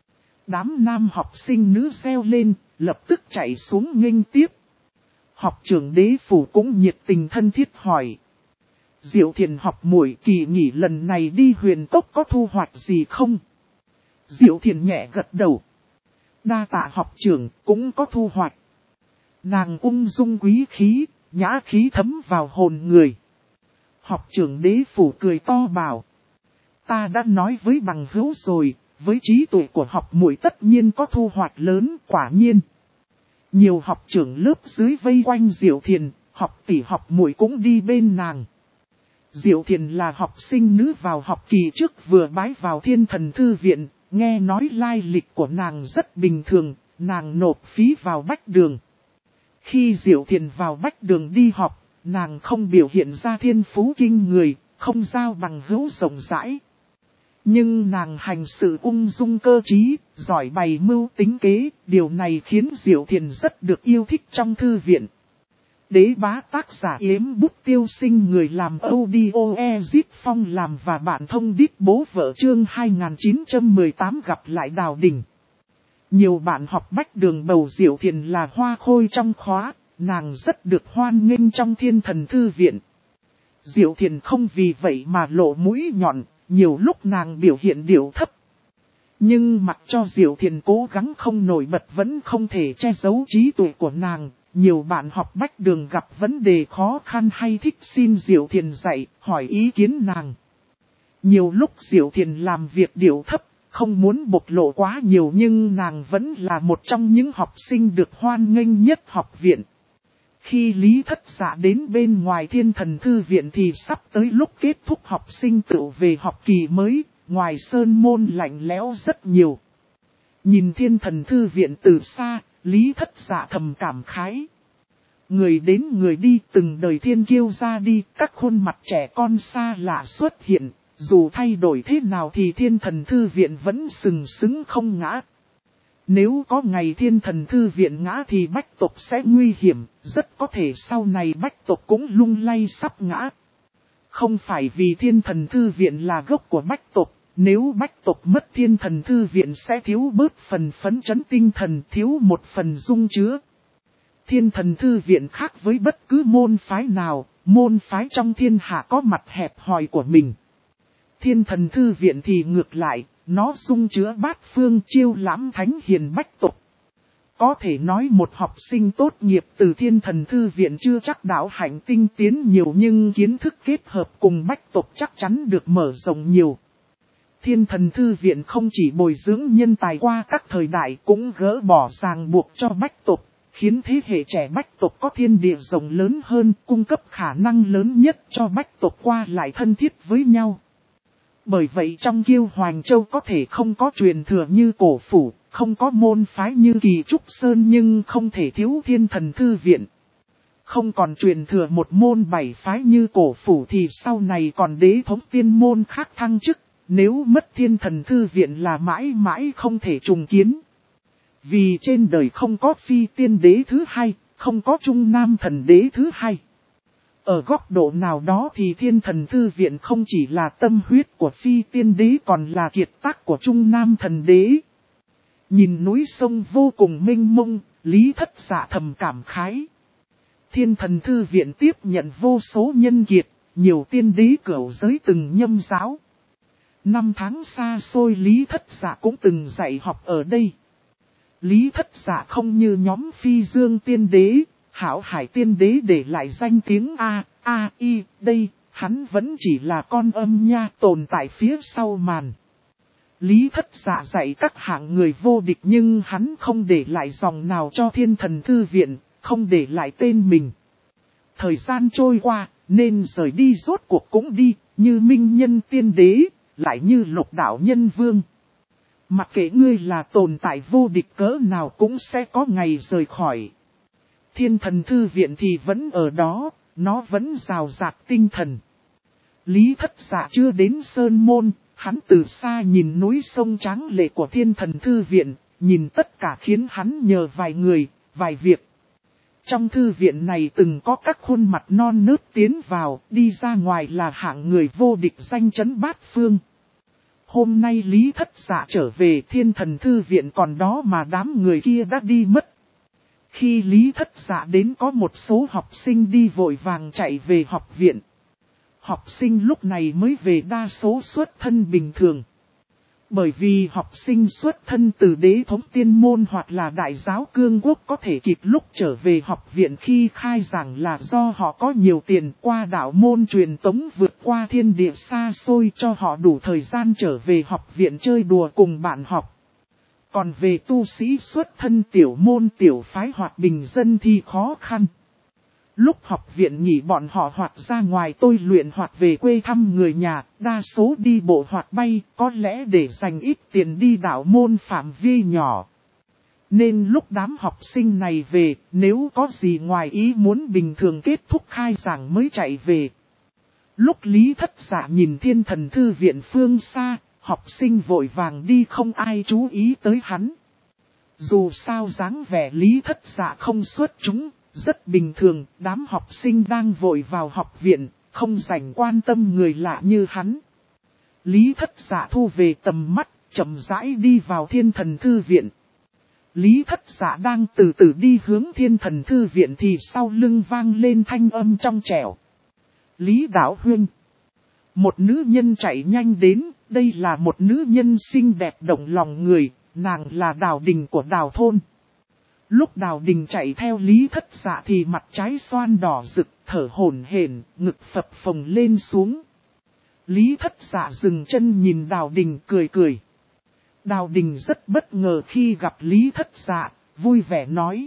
Đám nam học sinh nữ reo lên, lập tức chạy xuống nghênh tiếp. Học trưởng đế phủ cũng nhiệt tình thân thiết hỏi. Diệu Thiền học muội kỳ nghỉ lần này đi Huyền Cốc có thu hoạch gì không? Diệu Thiền nhẹ gật đầu. Đa tạ học trưởng cũng có thu hoạch. Nàng ung dung quý khí, nhã khí thấm vào hồn người. Học trưởng đế phủ cười to bảo. Ta đã nói với bằng hữu rồi, với trí tuệ của học muội tất nhiên có thu hoạch lớn, quả nhiên. Nhiều học trưởng lớp dưới vây quanh Diệu Thiền, học tỷ học muội cũng đi bên nàng. Diệu Thiền là học sinh nữ vào học kỳ trước vừa bái vào Thiên Thần Thư Viện, nghe nói lai lịch của nàng rất bình thường, nàng nộp phí vào Bách Đường. Khi Diệu Thiền vào Bách Đường đi học, nàng không biểu hiện ra thiên phú kinh người, không giao bằng hữu rộng rãi. Nhưng nàng hành sự ung dung cơ trí, giỏi bày mưu tính kế, điều này khiến Diệu Thiền rất được yêu thích trong thư viện. Đế bá tác giả Yếm Bút Tiêu Sinh người làm audio Ezit Phong làm và bạn thông đít bố vợ chương 2918 gặp lại Đào Đình. Nhiều bạn học Bách Đường bầu Diệu Thiền là hoa khôi trong khóa, nàng rất được hoan nghênh trong Thiên Thần Thư Viện. Diệu Thiền không vì vậy mà lộ mũi nhọn, nhiều lúc nàng biểu hiện điệu thấp. Nhưng mặc cho Diệu Thiền cố gắng không nổi bật vẫn không thể che giấu trí tuệ của nàng. Nhiều bạn học Bách Đường gặp vấn đề khó khăn hay thích xin Diệu Thiền dạy, hỏi ý kiến nàng. Nhiều lúc Diệu Thiền làm việc điệu thấp, không muốn bộc lộ quá nhiều nhưng nàng vẫn là một trong những học sinh được hoan nghênh nhất học viện. Khi Lý Thất Dạ đến bên ngoài Thiên Thần Thư Viện thì sắp tới lúc kết thúc học sinh tự về học kỳ mới, ngoài Sơn Môn lạnh lẽo rất nhiều. Nhìn Thiên Thần Thư Viện từ xa, Lý Thất Dạ thầm cảm khái. Người đến người đi từng đời thiên kiêu ra đi, các khuôn mặt trẻ con xa lạ xuất hiện, dù thay đổi thế nào thì Thiên Thần Thư Viện vẫn sừng sững không ngã. Nếu có ngày thiên thần thư viện ngã thì bách tộc sẽ nguy hiểm, rất có thể sau này bách tộc cũng lung lay sắp ngã. Không phải vì thiên thần thư viện là gốc của bách tộc, nếu bách tộc mất thiên thần thư viện sẽ thiếu bớt phần phấn chấn tinh thần, thiếu một phần dung chứa. Thiên thần thư viện khác với bất cứ môn phái nào, môn phái trong thiên hạ có mặt hẹp hòi của mình. Thiên thần thư viện thì ngược lại, nó dung chứa bát phương chiêu lãm thánh hiền bách tộc. Có thể nói một học sinh tốt nghiệp từ thiên thần thư viện chưa chắc đạo hạnh tinh tiến nhiều, nhưng kiến thức kết hợp cùng bách tộc chắc chắn được mở rộng nhiều. Thiên thần thư viện không chỉ bồi dưỡng nhân tài qua các thời đại, cũng gỡ bỏ ràng buộc cho bách tộc, khiến thế hệ trẻ bách tộc có thiên địa rộng lớn hơn, cung cấp khả năng lớn nhất cho bách tộc qua lại thân thiết với nhau. Bởi vậy trong Kiêu Hoành Châu có thể không có truyền thừa như Cổ Phủ, không có môn phái như Kỳ Trúc Sơn, nhưng không thể thiếu thiên thần thư viện. Không còn truyền thừa một môn bảy phái như Cổ Phủ thì sau này còn đế thống tiên môn khác thăng chức, nếu mất thiên thần thư viện là mãi mãi không thể trùng kiến. Vì trên đời không có phi tiên đế thứ hai, không có trung nam thần đế thứ hai. Ở góc độ nào đó thì thiên thần thư viện không chỉ là tâm huyết của phi tiên đế còn là kiệt tác của trung nam thần đế. Nhìn núi sông vô cùng mênh mông, Lý Thất Dạ thầm cảm khái. Thiên thần thư viện tiếp nhận vô số nhân kiệt, nhiều tiên đế cửu giới từng nhâm giáo. Năm tháng xa xôi Lý Thất Dạ cũng từng dạy học ở đây. Lý Thất Dạ không như nhóm Phi Dương tiên đế, Hảo Hải tiên đế để lại danh tiếng A.I. Đây, hắn vẫn chỉ là con âm nha tồn tại phía sau màn. Lý Thất Dạ dạy các hạng người vô địch, nhưng hắn không để lại dòng nào cho thiên thần thư viện, không để lại tên mình. Thời gian trôi qua, nên rời đi rốt cuộc cũng đi, như Minh Nhân tiên đế, lại như Lục Đạo Nhân Vương. Mặc kệ ngươi là tồn tại vô địch cỡ nào cũng sẽ có ngày rời khỏi. Thiên thần thư viện thì vẫn ở đó, nó vẫn rào rạt tinh thần. Lý Thất Dạ chưa đến Sơn Môn, hắn từ xa nhìn núi sông tráng lệ của thiên thần thư viện, nhìn tất cả khiến hắn nhờ vài người, vài việc. Trong thư viện này từng có các khuôn mặt non nớt tiến vào, đi ra ngoài là hạng người vô địch danh chấn bát phương. Hôm nay Lý Thất Dạ trở về thiên thần thư viện còn đó mà đám người kia đã đi mất. Khi Lý Thất Dạ đến có một số học sinh đi vội vàng chạy về học viện. Học sinh lúc này mới về đa số xuất thân bình thường. Bởi vì học sinh xuất thân từ đế thống tiên môn hoặc là đại giáo cương quốc có thể kịp lúc trở về học viện khi khai giảng là do họ có nhiều tiền, qua đạo môn truyền tống vượt qua thiên địa xa xôi cho họ đủ thời gian trở về học viện chơi đùa cùng bạn học. Còn về tu sĩ xuất thân tiểu môn tiểu phái hoặc bình dân thì khó khăn. Lúc học viện nghỉ bọn họ hoặc ra ngoài tôi luyện hoặc về quê thăm người nhà, đa số đi bộ hoặc bay, có lẽ để dành ít tiền đi đạo môn phạm vi nhỏ. Nên lúc đám học sinh này về, nếu có gì ngoài ý muốn bình thường kết thúc khai giảng mới chạy về. Lúc Lý Thất Dạ nhìn thiên thần thư viện phương xa, học sinh vội vàng đi không ai chú ý tới hắn. Dù sao dáng vẻ Lý Thất Dạ không xuất chúng, rất bình thường, đám học sinh đang vội vào học viện, không dành quan tâm người lạ như hắn. Lý Thất Dạ thu về tầm mắt, chậm rãi đi vào thiên thần thư viện. Lý Thất Dạ đang từ từ đi hướng thiên thần thư viện thì sau lưng vang lên thanh âm trong trẻo. Lý Đạo Huynh. Một nữ nhân chạy nhanh đến, đây là một nữ nhân xinh đẹp động lòng người, nàng là Đào Đình của Đào Thôn. Lúc Đào Đình chạy theo Lý Thất Dạ thì mặt trái xoan đỏ rực, thở hổn hển, ngực phập phồng lên xuống. Lý Thất Dạ dừng chân nhìn Đào Đình cười cười. Đào Đình rất bất ngờ khi gặp Lý Thất Dạ, vui vẻ nói.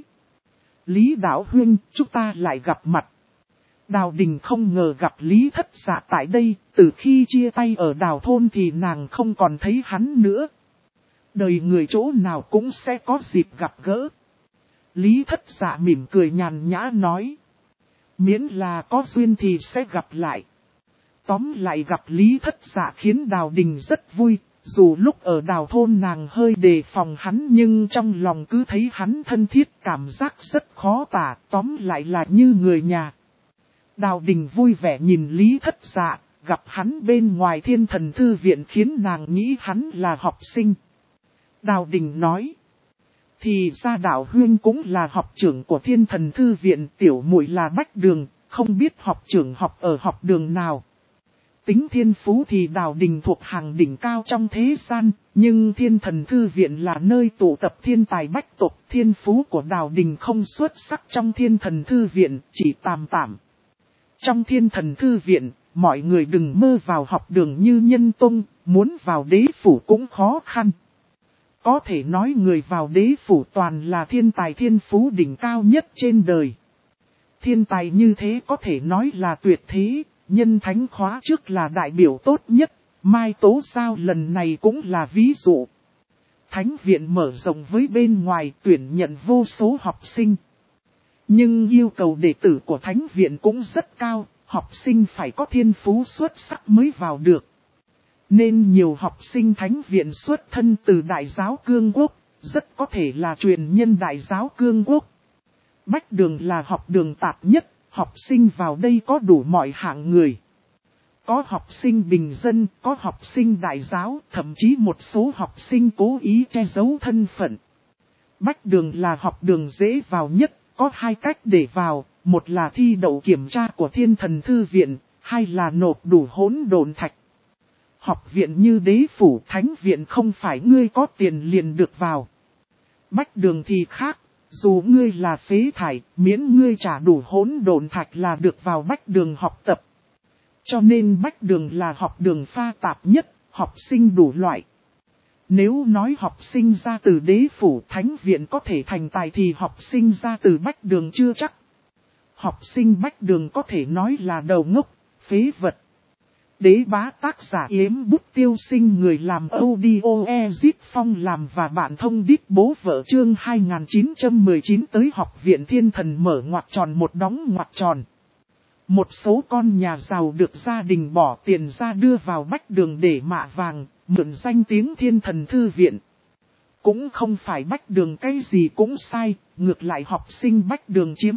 Lý Đạo Huynh, chúng ta lại gặp mặt. Đào Đình không ngờ gặp Lý Thất Dạ tại đây, từ khi chia tay ở Đào Thôn thì nàng không còn thấy hắn nữa. Đời người chỗ nào cũng sẽ có dịp gặp gỡ. Lý Thất Dạ mỉm cười nhàn nhã nói. Miễn là có duyên thì sẽ gặp lại. Tóm lại gặp Lý Thất Dạ khiến Đào Đình rất vui, Dù lúc ở đào thôn nàng hơi đề phòng hắn nhưng trong lòng cứ thấy hắn thân thiết, cảm giác rất khó tả, tóm lại là như người nhà. Đào Đình vui vẻ nhìn Lý Thất Dạ, gặp hắn bên ngoài Thiên Thần Thư Viện khiến nàng nghĩ hắn là học sinh. Đào Đình nói, thì ra Đạo Huyên cũng là học trưởng của Thiên Thần Thư Viện, tiểu muội là Bách Đường, không biết học trưởng học ở học đường nào. Tính thiên phú thì Đào Đình thuộc hàng đỉnh cao trong thế gian, nhưng Thiên Thần Thư Viện là nơi tụ tập thiên tài bách tộc. Thiên phú của Đào Đình không xuất sắc trong Thiên Thần Thư Viện, chỉ tạm tạm. Trong Thiên Thần Thư Viện, mọi người đừng mơ vào học đường như Nhân Tông, muốn vào đế phủ cũng khó khăn. Có thể nói người vào đế phủ toàn là thiên tài thiên phú đỉnh cao nhất trên đời. Thiên tài như thế có thể nói là tuyệt thế, Nhân Thánh khóa trước là đại biểu tốt nhất, Mai Tố Giao lần này cũng là ví dụ. Thánh viện mở rộng với bên ngoài tuyển nhận vô số học sinh. Nhưng yêu cầu đệ tử của Thánh viện cũng rất cao, học sinh phải có thiên phú xuất sắc mới vào được. Nên nhiều học sinh Thánh viện xuất thân từ Đại giáo Cương Quốc, rất có thể là truyền nhân Đại giáo Cương Quốc. Bách Đường là học đường tạp nhất, học sinh vào đây có đủ mọi hạng người. Có học sinh bình dân, có học sinh đại giáo, thậm chí một số học sinh cố ý che giấu thân phận. Bách Đường là học đường dễ vào nhất, có hai cách để vào, một là thi đậu kiểm tra của Thiên Thần Thư Viện, hai là nộp đủ hỗn độn thạch. Học viện như đế phủ Thánh viện không phải ngươi có tiền liền được vào. Bách Đường thì khác, dù ngươi là phế thải, miễn ngươi trả đủ hỗn độn thạch là được vào Bách Đường học tập. Cho nên Bách Đường là học đường pha tạp nhất, học sinh đủ loại. Nếu nói học sinh ra từ đế phủ Thánh viện có thể thành tài thì học sinh ra từ Bách Đường chưa chắc. Học sinh Bách Đường có thể nói là đầu ngốc, phế vật. Đế bá tác giả Yếm Bút Tiêu Sinh, người làm audio Ezit Phong làm và bạn thông đít bố vợ chương 2919 tới học viện Thiên Thần mở ngoặc tròn một đóng ngoặc tròn. Một số con nhà giàu được gia đình bỏ tiền ra đưa vào Bách Đường để mạ vàng, mượn danh tiếng Thiên Thần Thư Viện. Cũng không phải Bách Đường cái gì cũng sai, ngược lại học sinh Bách Đường chiếm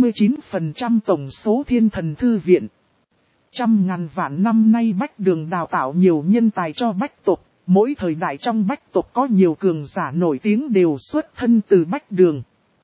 89% tổng số Thiên Thần Thư Viện. Trăm ngàn vạn năm nay Bách Đường đào tạo nhiều nhân tài cho Bách tộc, mỗi thời đại trong Bách tộc có nhiều cường giả nổi tiếng đều xuất thân từ Bách Đường.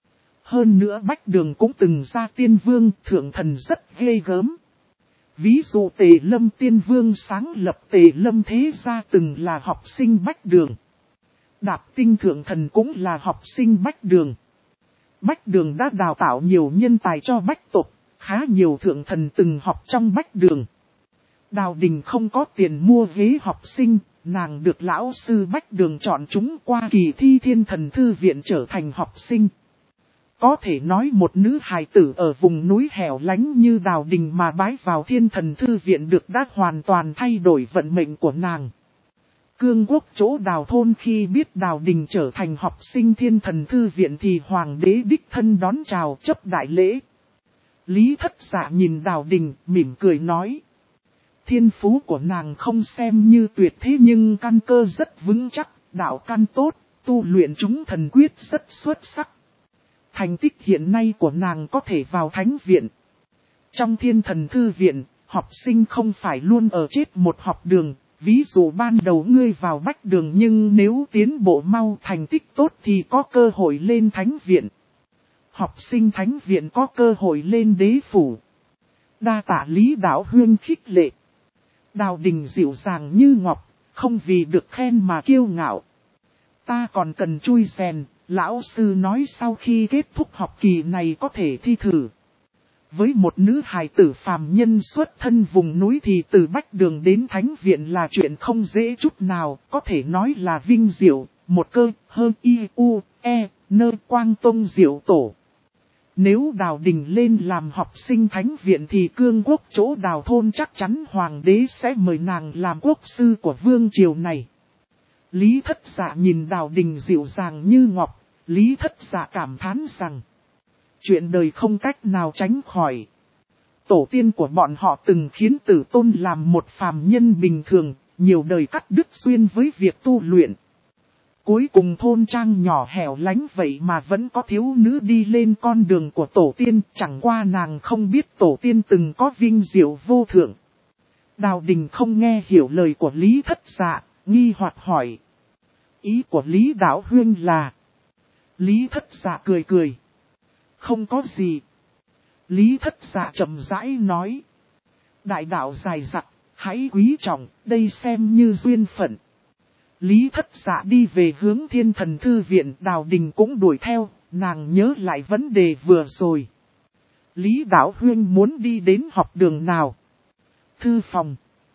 Hơn nữa Bách Đường cũng từng ra tiên vương, thượng thần rất ghê gớm. Ví dụ Tề Lâm Tiên Vương sáng lập Tề Lâm Thế Gia từng là học sinh Bách Đường. Đạp Tinh Thượng Thần cũng là học sinh Bách Đường. Bách Đường đã đào tạo nhiều nhân tài cho Bách tộc, khá nhiều thượng thần từng học trong Bách Đường. Đào Đình không có tiền mua ghế học sinh, nàng được lão sư Bách Đường chọn chúng qua kỳ thi Thiên Thần Thư Viện trở thành học sinh. Có thể nói một nữ hài tử ở vùng núi hẻo lánh như Đào Đình mà bái vào Thiên Thần Thư Viện được đã hoàn toàn thay đổi vận mệnh của nàng. Cương Quốc chỗ Đào thôn khi biết Đào Đình trở thành học sinh Thiên Thần Thư Viện thì hoàng đế đích thân đón chào chấp đại lễ. Lý Thất Dạ nhìn Đào Đình mỉm cười nói. Thiên phú của nàng không xem như tuyệt thế nhưng căn cơ rất vững chắc, đạo căn tốt, tu luyện chúng thần quyết rất xuất sắc. Thành tích hiện nay của nàng có thể vào Thánh viện. Trong Thiên Thần Thư Viện, học sinh không phải luôn ở chết một học đường. Ví dụ ban đầu ngươi vào Bách Đường nhưng nếu tiến bộ mau thành tích tốt thì có cơ hội lên Thánh viện. Học sinh Thánh viện có cơ hội lên đế phủ. Đa tạ Lý Đạo Huyên khích lệ. Đào Đình dịu dàng như ngọc, không vì được khen mà kiêu ngạo. Ta còn cần chui rèn, lão sư nói sau khi kết thúc học kỳ này có thể thi thử. Với một nữ hài tử phàm nhân xuất thân vùng núi thì từ Bách Đường đến Thánh viện là chuyện không dễ chút nào, có thể nói là vinh diệu, một cơ, hơn y, u, e, nơ quang tông diệu tổ. Nếu Đào Đình lên làm học sinh Thánh viện thì Cương Quốc chỗ Đào thôn chắc chắn hoàng đế sẽ mời nàng làm quốc sư của vương triều này. Lý Thất Dạ nhìn Đào Đình dịu dàng như ngọc, Lý Thất Dạ cảm thán rằng chuyện đời không cách nào tránh khỏi. Tổ tiên của bọn họ từng khiến Tử Tôn làm một phàm nhân bình thường, nhiều đời cắt đứt duyên với việc tu luyện. Cuối cùng thôn trang nhỏ hẻo lánh vậy mà vẫn có thiếu nữ đi lên con đường của tổ tiên, chẳng qua nàng không biết tổ tiên từng có vinh diệu vô thượng. Đào Đình không nghe hiểu lời của Lý Thất Dạ, nghi hoặc hỏi. Ý của Lý Đạo Huynh là... Lý Thất Dạ cười cười. Không có gì. Lý Thất Dạ chậm rãi nói. Đại đạo dài dặt, hãy quý trọng, đây xem như duyên phận. Lý Thất Dạ đi về hướng Thiên Thần Thư Viện, Đào Đình cũng đuổi theo, nàng nhớ lại vấn đề vừa rồi. Lý Đạo Huynh muốn đi đến học đường nào? Thư phòng.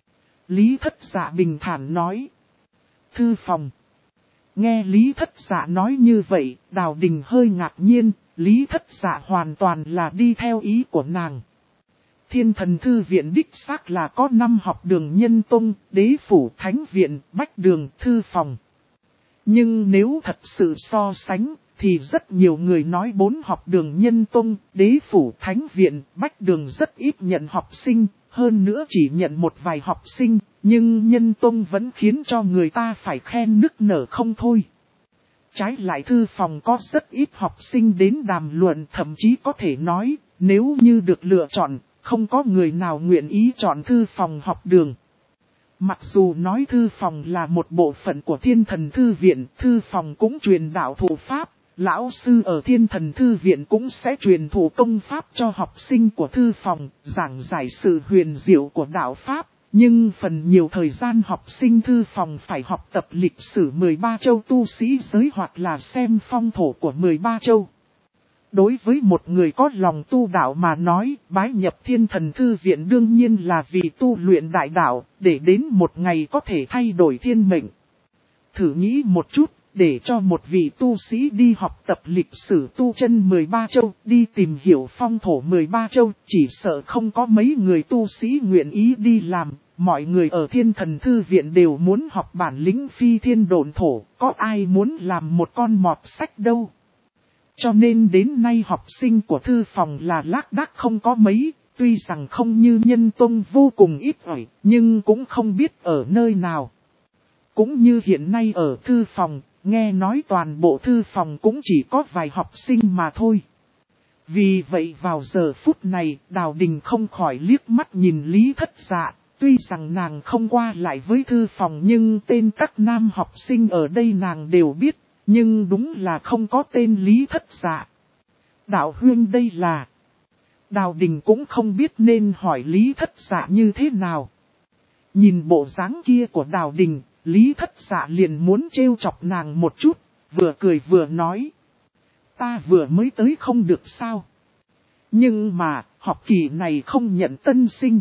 Lý Thất Dạ bình thản nói. Thư phòng. Nghe Lý Thất Dạ nói như vậy, Đào Đình hơi ngạc nhiên, Lý Thất Dạ hoàn toàn là đi theo ý của nàng. Thiên Thần Thư Viện đích xác là có 5 học đường Nhân Tông, Đế Phủ, Thánh Viện, Bách Đường, Thư Phòng. Nhưng nếu thật sự so sánh, thì rất nhiều người nói 4 học đường Nhân Tông, Đế Phủ, Thánh Viện, Bách Đường rất ít nhận học sinh, hơn nữa chỉ nhận một vài học sinh, nhưng Nhân Tông vẫn khiến cho người ta phải khen nức nở không thôi. Trái lại Thư Phòng có rất ít học sinh đến đàm luận, thậm chí có thể nói, nếu như được lựa chọn, không có người nào nguyện ý chọn Thư Phòng học đường. Mặc dù nói Thư Phòng là một bộ phận của Thiên Thần Thư Viện, Thư Phòng cũng truyền đạo thụ pháp, lão sư ở Thiên Thần Thư Viện cũng sẽ truyền thụ công pháp cho học sinh của Thư Phòng, giảng giải sự huyền diệu của đạo pháp. Nhưng phần nhiều thời gian học sinh Thư Phòng phải học tập lịch sử 13 châu tu sĩ giới hoặc là xem phong thổ của 13 châu. Đối với một người có lòng tu đạo mà nói, bái nhập Thiên Thần Thư Viện đương nhiên là vì tu luyện đại đạo, để đến một ngày có thể thay đổi thiên mệnh. Thử nghĩ một chút, để cho một vị tu sĩ đi học tập lịch sử tu chân 13 châu, đi tìm hiểu phong thổ 13 châu, chỉ sợ không có mấy người tu sĩ nguyện ý đi làm. Mọi người ở Thiên Thần Thư Viện đều muốn học bản lĩnh phi thiên độn thổ, có ai muốn làm một con mọt sách đâu. Cho nên đến nay học sinh của Thư Phòng là lác đác không có mấy, tuy rằng không như Nhân Tông vô cùng ít ỏi, nhưng cũng không biết ở nơi nào. Cũng như hiện nay ở Thư Phòng, nghe nói toàn bộ Thư Phòng cũng chỉ có vài học sinh mà thôi. Vì vậy vào giờ phút này, Đào Đình không khỏi liếc mắt nhìn Lý Thất Dạ. Tuy rằng nàng không qua lại với Thư Phòng nhưng tên các nam học sinh ở đây nàng đều biết, nhưng đúng là không có tên Lý Thất Dạ. Đạo Huynh đây là... Đào Đình cũng không biết nên hỏi Lý Thất Dạ như thế nào. Nhìn bộ dáng kia của Đào Đình, Lý Thất Dạ liền muốn trêu chọc nàng một chút, vừa cười vừa nói. Ta vừa mới tới không được sao. Nhưng mà, học kỳ này không nhận tân sinh.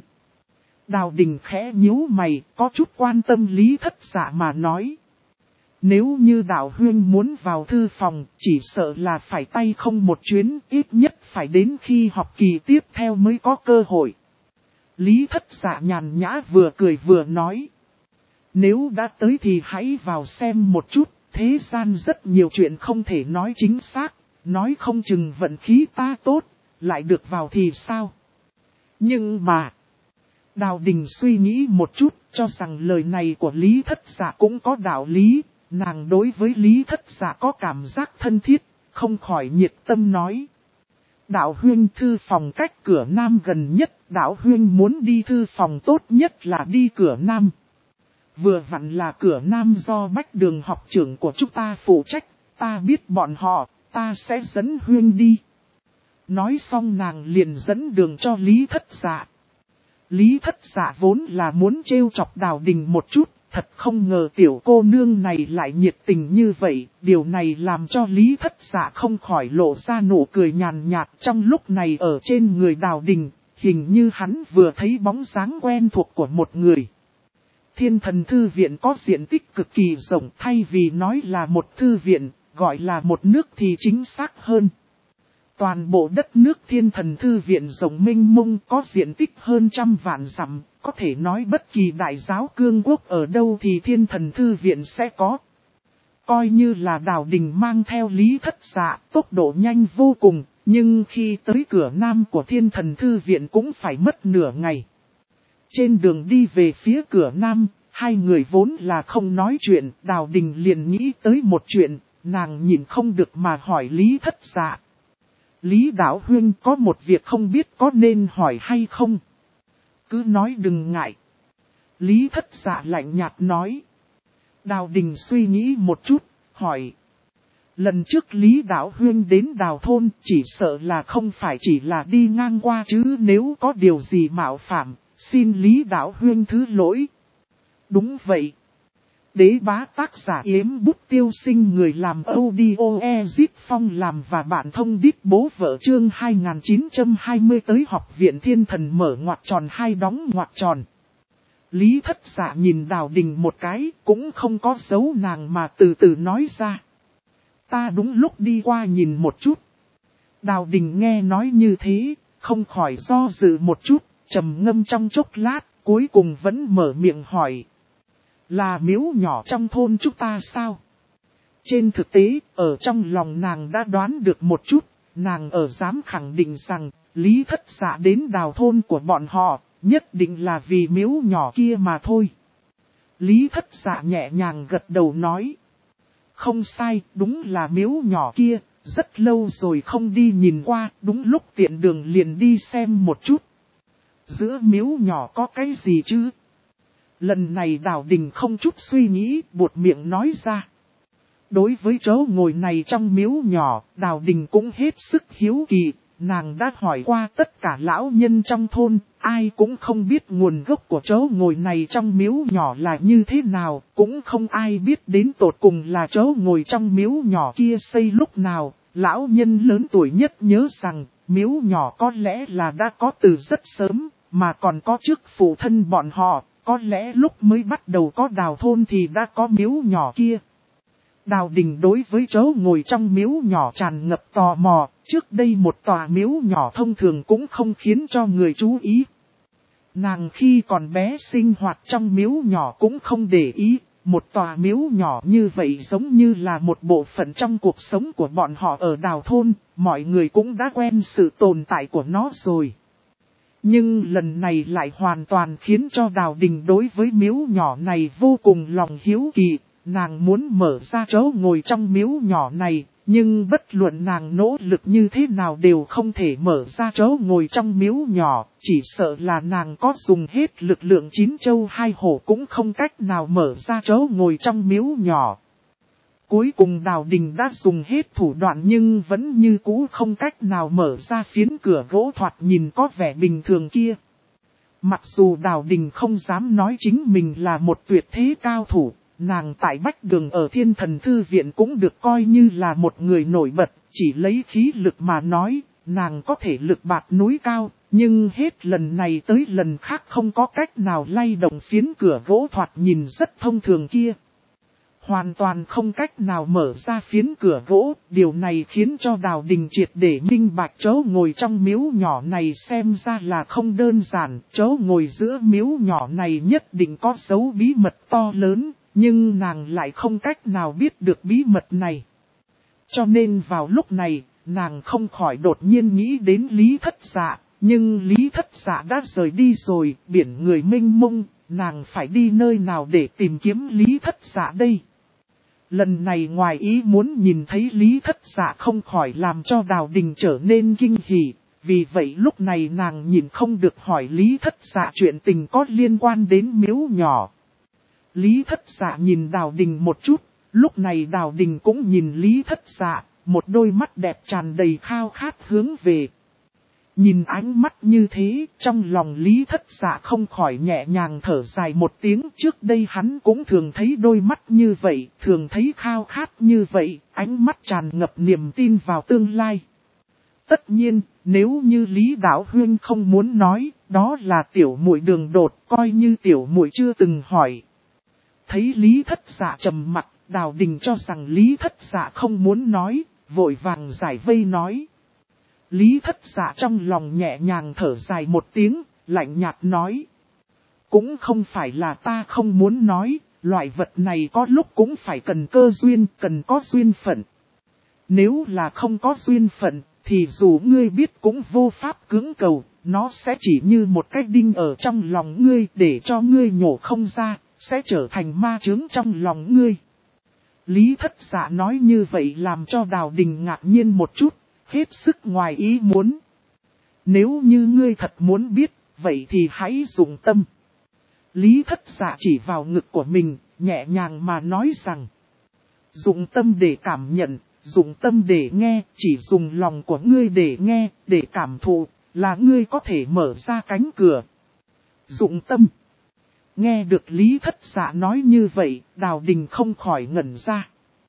Đào Đình khẽ nhíu mày, có chút quan tâm Lý Thất Dạ mà nói. Nếu như Đạo Huynh muốn vào Thư Phòng, chỉ sợ là phải tay không một chuyến, ít nhất phải đến khi học kỳ tiếp theo mới có cơ hội. Lý Thất Dạ nhàn nhã vừa cười vừa nói. Nếu đã tới thì hãy vào xem một chút, thế gian rất nhiều chuyện không thể nói chính xác, nói không chừng vận khí ta tốt, lại được vào thì sao. Nhưng mà... Đào Đình suy nghĩ một chút, cho rằng lời này của Lý Thất Dạ cũng có đạo lý, nàng đối với Lý Thất Dạ có cảm giác thân thiết, không khỏi nhiệt tâm nói. Đạo Huynh Thư Phòng cách cửa Nam gần nhất, Đạo Huynh muốn đi Thư Phòng tốt nhất là đi cửa Nam. Vừa vặn là cửa Nam do Bách Đường học trưởng của chúng ta phụ trách, ta biết bọn họ, ta sẽ dẫn Huynh đi. Nói xong nàng liền dẫn đường cho Lý Thất Dạ. Lý Thất Dạ vốn là muốn trêu chọc Đào Đình một chút, thật không ngờ tiểu cô nương này lại nhiệt tình như vậy, điều này làm cho Lý Thất Dạ không khỏi lộ ra nụ cười nhàn nhạt trong lúc này ở trên người Đào Đình, hình như hắn vừa thấy bóng dáng quen thuộc của một người. Thiên Thần Thư Viện có diện tích cực kỳ rộng, thay vì nói là một thư viện, gọi là một nước thì chính xác hơn. Toàn bộ đất nước Thiên Thần Thư Viện rộng mênh mông có diện tích hơn 100 vạn dặm, có thể nói bất kỳ đại giáo cương quốc ở đâu thì Thiên Thần Thư Viện sẽ có. Coi như là Đào Đình mang theo Lý Thất Dạ, tốc độ nhanh vô cùng, nhưng khi tới cửa Nam của Thiên Thần Thư Viện cũng phải mất nửa ngày. Trên đường đi về phía cửa Nam, Hai người vốn là không nói chuyện, Đào Đình liền nghĩ tới một chuyện, nàng nhìn không được mà hỏi Lý Thất Dạ. Lý Đạo Huynh có một việc không biết có nên hỏi hay không? Cứ nói đừng ngại. Lý Thất Dạ lạnh nhạt nói. Đào Đình suy nghĩ một chút, hỏi. Lần trước Lý Đạo Huynh đến Đào Thôn chỉ sợ là không phải chỉ là đi ngang qua chứ, nếu có điều gì mạo phạm, xin Lý Đạo Huynh thứ lỗi. Đúng vậy. Đế bá tác giả Yếm Bút Tiêu Sinh, người làm audio Ezit Phong làm và bạn thông đít bố vợ, chương 2920 tới học viện Thiên Thần mở ngoặc tròn hai đóng ngoặc tròn. Lý Thất Dạ nhìn Đào Đình một cái, cũng không có giấu nàng mà từ từ nói ra. Ta đúng lúc đi qua nhìn một chút. Đào Đình nghe nói như thế, không khỏi do dự một chút, trầm ngâm trong chốc lát, cuối cùng vẫn mở miệng hỏi. Là miếu nhỏ trong thôn chúng ta sao? Trên thực tế, ở trong lòng nàng đã đoán được một chút, nàng ở dám khẳng định rằng, Lý Thất Dạ đến Đào thôn của bọn họ, nhất định là vì miếu nhỏ kia mà thôi. Lý Thất Dạ nhẹ nhàng gật đầu nói. Không sai, đúng là miếu nhỏ kia, rất lâu rồi không đi nhìn qua, đúng lúc tiện đường liền đi xem một chút. Giữa miếu nhỏ có cái gì chứ? Lần này Đào Đình không chút suy nghĩ, buột miệng nói ra. Đối với chỗ ngồi này trong miếu nhỏ, Đào Đình cũng hết sức hiếu kỳ, nàng đã hỏi qua tất cả lão nhân trong thôn, ai cũng không biết nguồn gốc của chỗ ngồi này trong miếu nhỏ là như thế nào, cũng không ai biết đến tột cùng là chỗ ngồi trong miếu nhỏ kia xây lúc nào. Lão nhân lớn tuổi nhất nhớ rằng, miếu nhỏ có lẽ là đã có từ rất sớm, mà còn có trước phụ thân bọn họ, có lẽ lúc mới bắt đầu có Đào thôn thì đã có miếu nhỏ kia. Đào Đình đối với chỗ ngồi trong miếu nhỏ tràn ngập tò mò, trước đây một tòa miếu nhỏ thông thường cũng không khiến cho người chú ý. Nàng khi còn bé sinh hoạt trong miếu nhỏ cũng không để ý, một tòa miếu nhỏ như vậy giống như là một bộ phận trong cuộc sống của bọn họ ở Đào thôn, mọi người cũng đã quen sự tồn tại của nó rồi. Nhưng lần này lại hoàn toàn khiến cho Đào Đình đối với miếu nhỏ này vô cùng lòng hiếu kỳ. Nàng muốn mở ra chỗ ngồi trong miếu nhỏ này, nhưng bất luận nàng nỗ lực như thế nào đều không thể mở ra chỗ ngồi trong miếu nhỏ, chỉ sợ là nàng có dùng hết lực lượng 9 châu 2 hổ cũng không cách nào mở ra chỗ ngồi trong miếu nhỏ. Cuối cùng Đào Đình đã dùng hết thủ đoạn nhưng vẫn như cũ không cách nào mở ra phiến cửa gỗ thoạt nhìn có vẻ bình thường kia. Mặc dù Đào Đình không dám nói chính mình là một tuyệt thế cao thủ, nàng tại Bách Đường ở Thiên Thần Thư Viện cũng được coi như là một người nổi bật, chỉ lấy khí lực mà nói, nàng có thể lực bạt núi cao, nhưng hết lần này tới lần khác không có cách nào lay động phiến cửa gỗ thoạt nhìn rất thông thường kia. Hoàn toàn không cách nào mở ra phiến cửa gỗ, điều này khiến cho Đào Đình triệt để minh bạch chỗ ngồi trong miếu nhỏ này xem ra là không đơn giản, chỗ ngồi giữa miếu nhỏ này nhất định có dấu bí mật to lớn, nhưng nàng lại không cách nào biết được bí mật này. Cho nên vào lúc này, nàng không khỏi đột nhiên nghĩ đến Lý Thất Dạ, nhưng Lý Thất Dạ đã rời đi rồi, biển người mênh mông, nàng phải đi nơi nào để tìm kiếm Lý Thất Dạ đây? Lần này ngoài ý muốn nhìn thấy Lý Thất Dạ không khỏi làm cho Đào Đình trở nên kinh hỉ, vì vậy lúc này nàng nhìn không được hỏi Lý Thất Dạ chuyện tình có liên quan đến miếu nhỏ. Lý Thất Dạ nhìn Đào Đình một chút, lúc này Đào Đình cũng nhìn Lý Thất Dạ, một đôi mắt đẹp tràn đầy khao khát hướng về. Nhìn ánh mắt như thế, trong lòng Lý Thất Dạ không khỏi nhẹ nhàng thở dài một tiếng. Trước đây hắn cũng thường thấy đôi mắt như vậy, thường thấy khao khát như vậy, ánh mắt tràn ngập niềm tin vào tương lai. Tất nhiên, nếu như Lý Đạo Huynh không muốn nói, đó là tiểu muội đường đột, coi như tiểu muội chưa từng hỏi. Thấy Lý Thất Dạ trầm mặt, Đào Đình cho rằng Lý Thất Dạ không muốn nói, vội vàng giải vây nói. Lý Thất Dạ trong lòng nhẹ nhàng thở dài một tiếng, lạnh nhạt nói. Cũng không phải là ta không muốn nói, loại vật này có lúc cũng phải cần cơ duyên, cần có duyên phận. Nếu là không có duyên phận, thì dù ngươi biết cũng vô pháp cưỡng cầu, nó sẽ chỉ như một cái đinh ở trong lòng ngươi để cho ngươi nhổ không ra, sẽ trở thành ma chướng trong lòng ngươi. Lý Thất Dạ nói như vậy làm cho Đào Đình ngạc nhiên một chút, hết sức ngoài ý muốn. Nếu như ngươi thật muốn biết, vậy thì hãy dụng tâm. Lý Thất Dạ chỉ vào ngực của mình, nhẹ nhàng mà nói rằng. Dụng tâm để cảm nhận, dụng tâm để nghe, chỉ dùng lòng của ngươi để nghe, để cảm thụ, là ngươi có thể mở ra cánh cửa. Dụng tâm. Nghe được Lý Thất Dạ nói như vậy, Đào Đình không khỏi ngẩn ra.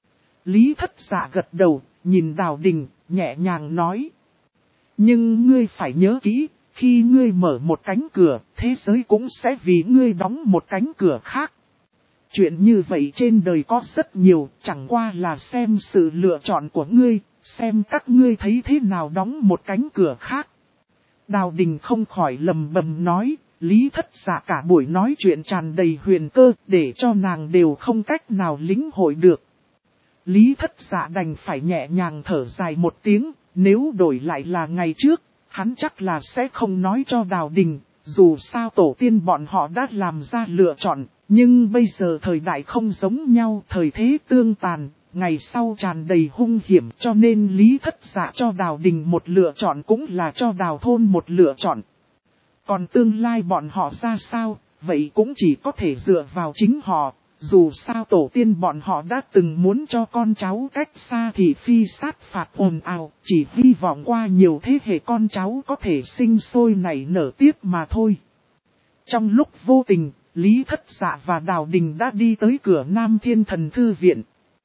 Lý Thất Dạ gật đầu, nhìn Đào Đình, nhẹ nhàng nói. Nhưng ngươi phải nhớ kỹ, khi ngươi mở một cánh cửa, thế giới cũng sẽ vì ngươi đóng một cánh cửa khác. Chuyện như vậy trên đời có rất nhiều, chẳng qua là xem sự lựa chọn của ngươi, xem các ngươi thấy thế nào đóng một cánh cửa khác. Đào Đình không khỏi lầm bầm nói, Lý Thất Dạ cả buổi nói chuyện tràn đầy huyền cơ, để cho nàng đều không cách nào lĩnh hội được. Lý Thất Dạ đành phải nhẹ nhàng thở dài một tiếng, nếu đổi lại là ngày trước, hắn chắc là sẽ không nói cho Đào Đình, dù sao tổ tiên bọn họ đã làm ra lựa chọn, nhưng bây giờ thời đại không giống nhau, thời thế tương tàn, ngày sau tràn đầy hung hiểm, cho nên Lý Thất Dạ cho Đào Đình một lựa chọn cũng là cho Đào Thôn một lựa chọn. Còn tương lai bọn họ ra sao, vậy cũng chỉ có thể dựa vào chính họ. Dù sao tổ tiên bọn họ đã từng muốn cho con cháu cách xa thì phi sát phạt ồn ào, chỉ hy vọng qua nhiều thế hệ con cháu có thể sinh sôi nảy nở tiếp mà thôi. Trong lúc vô tình, Lý Thất Dạ và Đào Đình đã đi tới cửa Nam Thiên Thần Thư Viện.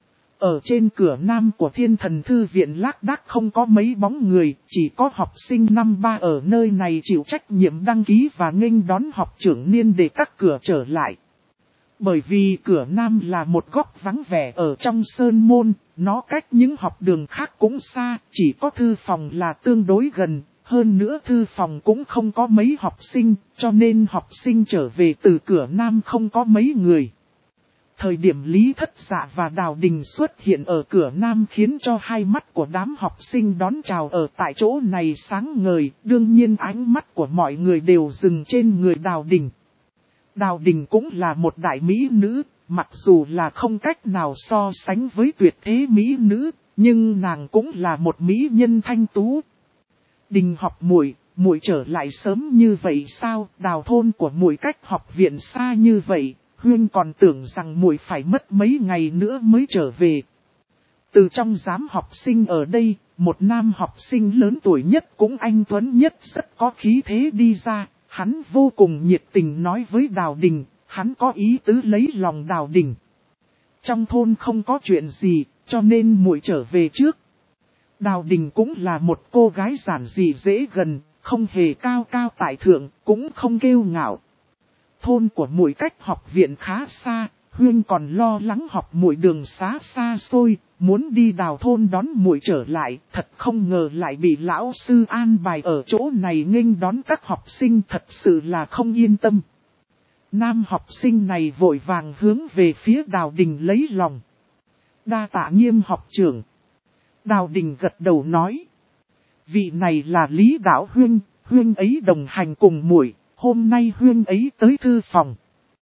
Ở trên cửa Nam của Thiên Thần Thư Viện lác đác không có mấy bóng người, chỉ có học sinh năm 3 ở nơi này chịu trách nhiệm đăng ký và nghênh đón học trưởng niên để các cửa trở lại. Bởi vì cửa Nam là một góc vắng vẻ ở trong sơn môn, nó cách những học đường khác cũng xa, chỉ có thư phòng là tương đối gần, hơn nữa thư phòng cũng không có mấy học sinh, cho nên học sinh trở về từ cửa Nam không có mấy người. Thời điểm Lý Thất Dạ và Đào Đình xuất hiện ở cửa Nam khiến cho hai mắt của đám học sinh đón chào ở tại chỗ này sáng ngời, đương nhiên ánh mắt của mọi người đều dừng trên người Đào Đình. Đào Đình cũng là một đại mỹ nữ, mặc dù là không cách nào so sánh với tuyệt thế mỹ nữ, nhưng nàng cũng là một mỹ nhân thanh tú. Đình học muội, muội trở lại sớm như vậy sao? Đào Thôn của muội cách học viện xa như vậy, Huyên còn tưởng rằng muội phải mất mấy ngày nữa mới trở về. Từ trong giám học sinh ở đây, một nam học sinh lớn tuổi nhất cũng anh tuấn nhất rất có khí thế đi ra. Hắn vô cùng nhiệt tình nói với Đào Đình, hắn có ý tứ lấy lòng Đào Đình. Trong thôn không có chuyện gì, cho nên muội trở về trước. Đào Đình cũng là một cô gái giản dị dễ gần, không hề cao cao tại thượng, cũng không kiêu ngạo. Thôn của muội cách học viện khá xa, Huyên còn lo lắng học muội đường xá xa xôi, muốn đi Đào Thôn đón muội trở lại, thật không ngờ lại bị lão sư an bài ở chỗ này nghênh đón các học sinh, thật sự là không yên tâm. Nam học sinh này vội vàng hướng về phía Đào Đình lấy lòng. Đa tạ Nghiêm học trưởng. Đào Đình gật đầu nói. Vị này là Lý Đạo Huyên, Huyên ấy đồng hành cùng muội, hôm nay Huyên ấy tới thư phòng.